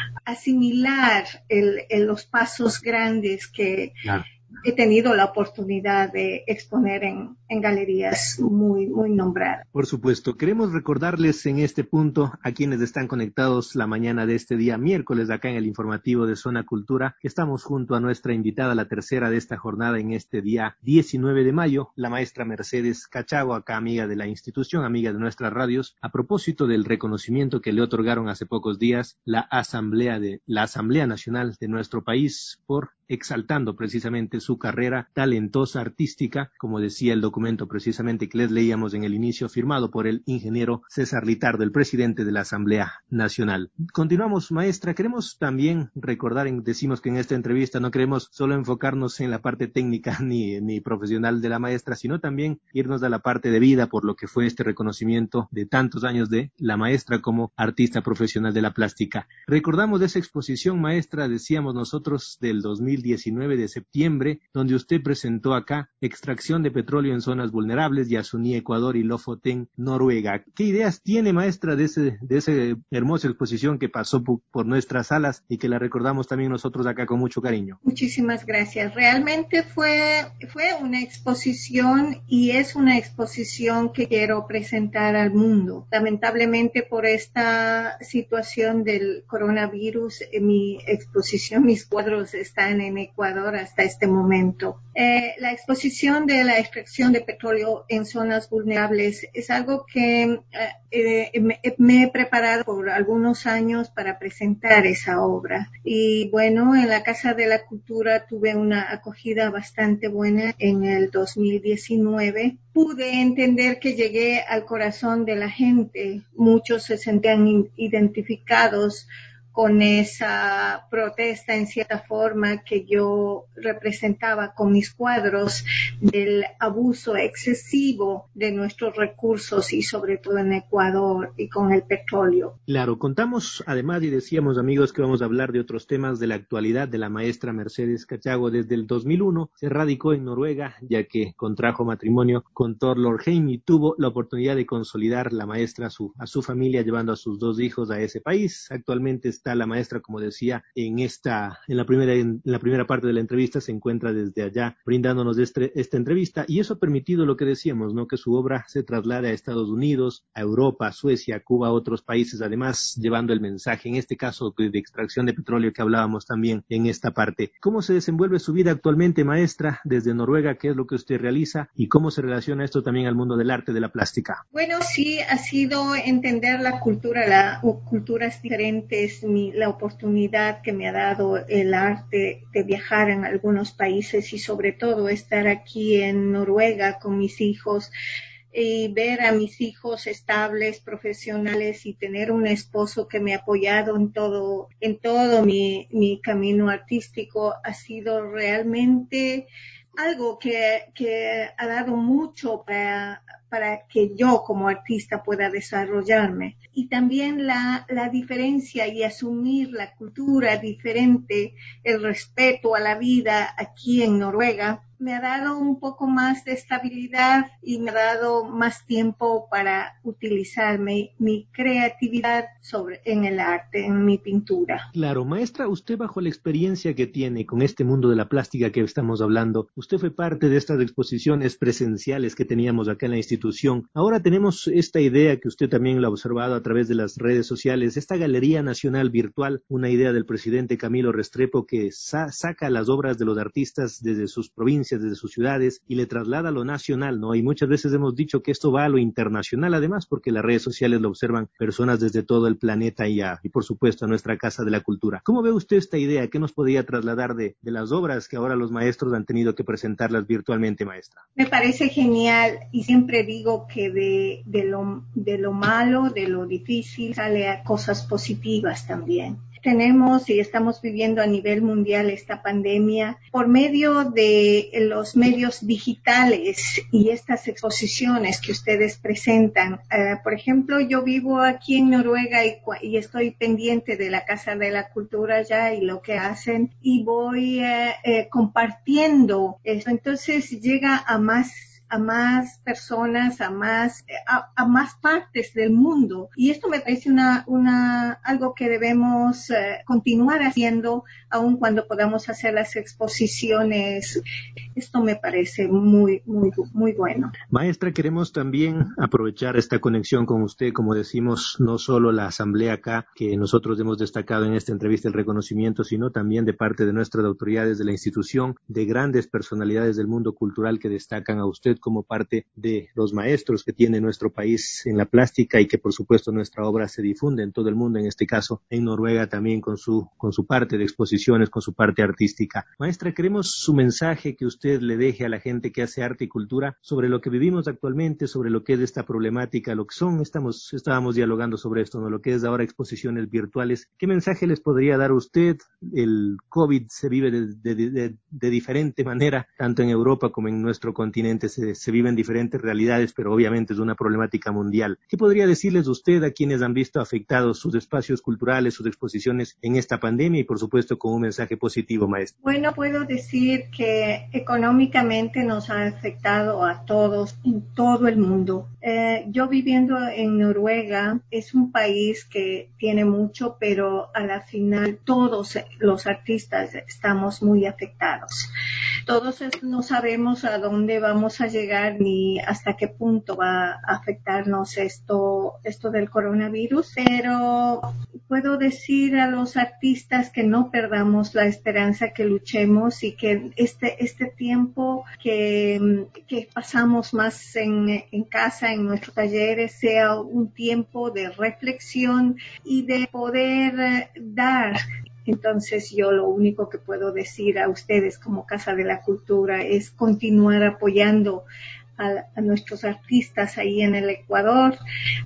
asimilar el, el, los pasos grandes que claro. he tenido la oportunidad de exponer en, en galerías muy, muy nombradas. Por supuesto, queremos recordarles en este punto a quienes están conectados la mañana de este día miércoles acá en el informativo de Zona Cultura, que estamos junto a nuestra invitada, la tercera de esta jornada en este día diecinueve de mayo, la maestra Mercedes Cachagua, acá amiga de la institución, amiga de nuestras radios, a propósito del reconocimiento que le otorgaron hace pocos días la Asamblea de la Asamblea Nacional de nuestro país por exaltando precisamente su carrera talentosa artística, como decía el documento precisamente que les leíamos en el inicio, firmado por el ingeniero César Litardo, el presidente de la Asamblea Nacional. Continuamos, maestra. Queremos también recordar, en, decimos que en esta entrevista no queremos solo enfocarnos en la parte técnica ni, ni profesional de la maestra, sino también irnos a la parte de vida por lo que fue este reconocimiento de tantos años de la maestra como artista profesional de la plástica. Recordamos de esa exposición, maestra, decíamos nosotros, del dos mil diecinueve de septiembre, donde usted presentó acá extracción de petróleo en zonas vulnerables, Yasuní, Ecuador y Lofoten, Noruega. ¿Qué ideas tiene, maestra, de ese de esa hermosa exposición que pasó por, por nuestras salas y que la recordamos también nosotros acá con mucho cariño? Muchísimas gracias. Realmente fue, fue una exposición y es una exposición que quiero presentar al mundo. Lamentablemente por esta situación del coronavirus, mi exposición, mis cuadros están en Ecuador hasta este momento. Eh, la exposición de la extracción de petróleo en zonas vulnerables es algo que eh, eh, me, me he preparado por algunos años para presentar esa obra. Y bueno, en la Casa de la Cultura tuve una acogida bastante buena en el dos mil diecinueve. Pude entender que llegué al corazón de la gente. Muchos se sentían identificados con esa protesta en cierta forma que yo representaba con mis cuadros del abuso excesivo de nuestros recursos y sobre todo en Ecuador y con el petróleo. Claro, contamos además y decíamos, amigos, que vamos a hablar de otros temas de la actualidad de la maestra Mercedes Cachago. Desde el dos mil uno se radicó en Noruega, ya que contrajo matrimonio con Thor Lorheim y tuvo la oportunidad de consolidar la maestra a su, a su familia, llevando a sus dos hijos a ese país. Actualmente está la maestra, como decía, en esta, en la primera, en la primera parte de la entrevista, se encuentra desde allá brindándonos este, esta entrevista, y eso ha permitido lo que decíamos, ¿no? Que su obra se traslade a Estados Unidos, a Europa, a Suecia, a Cuba, a otros países, además llevando el mensaje, en este caso de extracción de petróleo que hablábamos también en esta parte. ¿Cómo se desenvuelve su vida actualmente, maestra, desde Noruega? ¿Qué es lo que usted realiza y cómo se relaciona esto también al mundo del arte, de la plástica? Bueno, sí, ha sido entender la cultura, la, culturas diferentes, mi, la oportunidad que me ha dado el arte de viajar en algunos países y sobre todo estar aquí en Noruega con mis hijos y ver a mis hijos estables, profesionales y tener un esposo que me ha apoyado en todo, en todo mi, mi camino artístico ha sido realmente algo que, que ha dado mucho para, para que yo como artista pueda desarrollarme. Y también la, la diferencia y asumir la cultura diferente, el respeto a la vida aquí en Noruega, me ha dado un poco más de estabilidad y me ha dado más tiempo para utilizar mi, mi creatividad sobre, en el arte, en mi pintura. Claro, maestra, usted bajo la experiencia que tiene con este mundo de la plástica que estamos hablando, usted fue parte de estas exposiciones presenciales que teníamos acá en la institución. Ahora tenemos esta idea que usted también lo ha observado a través de las redes sociales, esta Galería Nacional Virtual, una idea del presidente Camilo Restrepo que sa- saca las obras de los artistas desde sus provincias, desde sus ciudades y le traslada a lo nacional, ¿no? Y muchas veces hemos dicho que esto va a lo internacional, además, porque las redes sociales lo observan personas desde todo el planeta y, a, y por supuesto a nuestra Casa de la Cultura. ¿Cómo ve usted esta idea? ¿Qué nos podría trasladar de, de las obras que ahora los maestros han tenido que presentarlas virtualmente, maestra? Me parece genial y siempre digo que de, de, lo, de lo malo, de lo difícil, sale a cosas positivas también. Tenemos y estamos viviendo a nivel mundial esta pandemia por medio de los medios digitales y estas exposiciones que ustedes presentan. Uh, por ejemplo, yo vivo aquí en Noruega y, y estoy pendiente de la Casa de la Cultura ya y lo que hacen y voy uh, eh, compartiendo eso. Entonces llega a más a más personas, a más, a, a más partes del mundo. Y esto me parece una, una, algo que debemos eh, continuar haciendo, aun cuando podamos hacer las exposiciones. Esto me parece muy, muy, muy bueno. Maestra, queremos también aprovechar esta conexión con usted, como decimos, no solo la asamblea acá, que nosotros hemos destacado en esta entrevista el reconocimiento, sino también de parte de nuestras autoridades de la institución, de grandes personalidades del mundo cultural que destacan a usted como parte de los maestros que tiene nuestro país en la plástica y que por supuesto nuestra obra se difunde en todo el mundo, en este caso en Noruega también con su, con su parte de exposiciones, con su parte artística. Maestra, queremos su mensaje que usted le deje a la gente que hace arte y cultura sobre lo que vivimos actualmente, sobre lo que es esta problemática, lo que son, estamos, estábamos dialogando sobre esto, ¿no? Lo que es ahora exposiciones virtuales. ¿Qué mensaje les podría dar usted? El COVID se vive de, de, de, de diferente manera, tanto en Europa como en nuestro continente, se se viven diferentes realidades, pero obviamente es una problemática mundial. ¿Qué podría decirles usted a quienes han visto afectados sus espacios culturales, sus exposiciones en esta pandemia y por supuesto con un mensaje positivo, maestra? Bueno, puedo decir que económicamente nos ha afectado a todos en todo el mundo. Eh, yo viviendo en Noruega, es un país que tiene mucho, pero a la final todos los artistas estamos muy afectados. Todos no sabemos a dónde vamos a llegar ni hasta qué punto va a afectarnos esto, esto del coronavirus, pero puedo decir a los artistas que no perdamos la esperanza, que luchemos y que este, este tiempo que, que pasamos más en, en casa, en nuestros talleres, sea un tiempo de reflexión y de poder dar. Entonces yo lo único que puedo decir a ustedes como Casa de la Cultura es continuar apoyando a, a nuestros artistas ahí en el Ecuador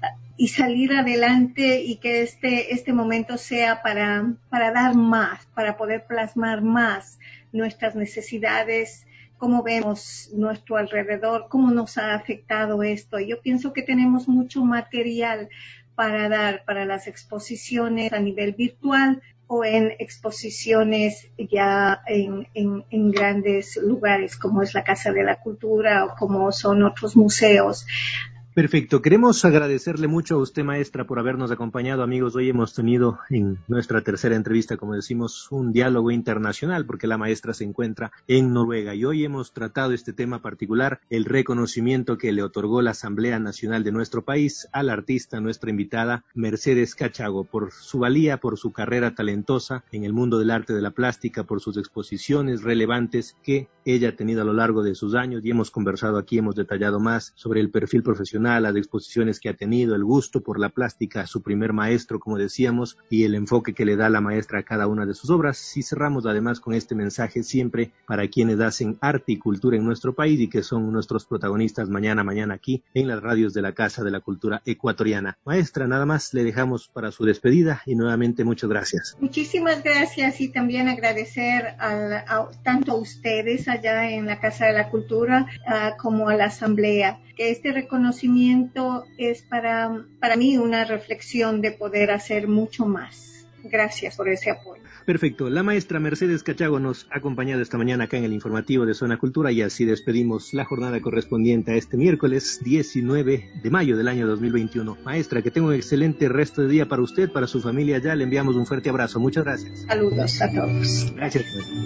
y salir adelante, y que este, este momento sea para, para dar más, para poder plasmar más nuestras necesidades, cómo vemos nuestro alrededor, cómo nos ha afectado esto. Yo pienso que tenemos mucho material para dar para las exposiciones a nivel virtual o en exposiciones ya en, en, en grandes lugares como es la Casa de la Cultura o como son otros museos. Perfecto. Queremos agradecerle mucho a usted, maestra, por habernos acompañado. Amigos, hoy hemos tenido en nuestra tercera entrevista, como decimos, un diálogo internacional, porque la maestra se encuentra en Noruega. Y hoy hemos tratado este tema particular, el reconocimiento que le otorgó la Asamblea Nacional de nuestro país a la artista, nuestra invitada, Mercedes Cachago, por su valía, por su carrera talentosa en el mundo del arte de la plástica, por sus exposiciones relevantes que ella ha tenido a lo largo de sus años. Y hemos conversado aquí, hemos detallado más sobre el perfil profesional, las exposiciones que ha tenido, el gusto por la plástica, su primer maestro, como decíamos, y el enfoque que le da la maestra a cada una de sus obras. Y cerramos además con este mensaje siempre para quienes hacen arte y cultura en nuestro país y que son nuestros protagonistas mañana, mañana aquí en las radios de la Casa de la Cultura Ecuatoriana. Maestra, nada más le dejamos para su despedida y nuevamente muchas gracias. Muchísimas gracias, y también agradecer a, a, tanto a ustedes allá en la Casa de la Cultura uh, como a la Asamblea, que este reconocimiento es para, para mí una reflexión de poder hacer mucho más. Gracias por ese apoyo. Perfecto. La maestra Mercedes Cachago nos ha acompañado esta mañana acá en el informativo de Zona Cultura, y así despedimos la jornada correspondiente a este miércoles diecinueve de mayo del año dos mil veintiuno. Maestra, que tenga un excelente resto de día para usted, para su familia. Ya le enviamos un fuerte abrazo. Muchas gracias. Saludos a todos. Gracias.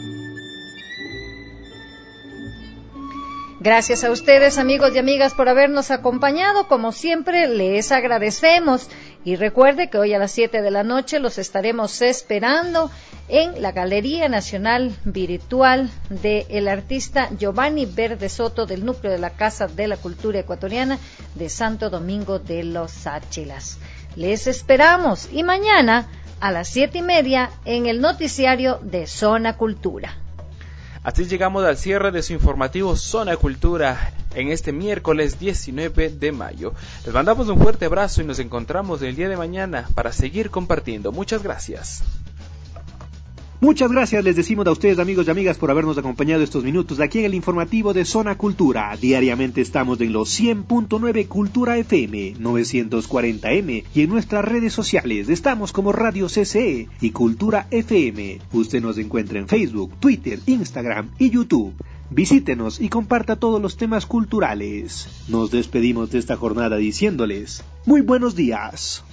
Gracias a ustedes, amigos y amigas, por habernos acompañado. Como siempre, les agradecemos. Y recuerde que hoy a las siete de la noche los estaremos esperando en la Galería Nacional Virtual del artista Giovanni Verde Soto, del núcleo de la Casa de la Cultura Ecuatoriana de Santo Domingo de los Áchilas. Les esperamos, y mañana a las siete y media en el noticiario de Zona Cultura. Así llegamos al cierre de su informativo Zona Cultura en este miércoles diecinueve de mayo. Les mandamos un fuerte abrazo y nos encontramos el día de mañana para seguir compartiendo. Muchas gracias. Muchas gracias les decimos a ustedes, amigos y amigas, por habernos acompañado estos minutos aquí en el informativo de Zona Cultura. Diariamente estamos en los cien punto nueve Cultura F M, novecientos cuarenta M, y en nuestras redes sociales estamos como Radio C C E y Cultura F M. Usted nos encuentra en Facebook, Twitter, Instagram y YouTube. Visítenos y comparta todos los temas culturales. Nos despedimos de esta jornada diciéndoles muy buenos días.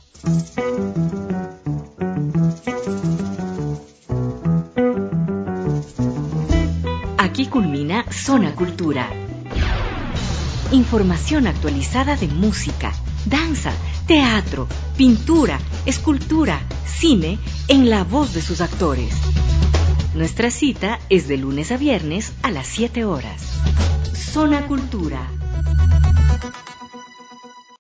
Aquí culmina Zona Cultura. Información actualizada de música, danza, teatro, pintura, escultura, cine, en la voz de sus actores. Nuestra cita es de lunes a viernes a las siete horas. Zona Cultura.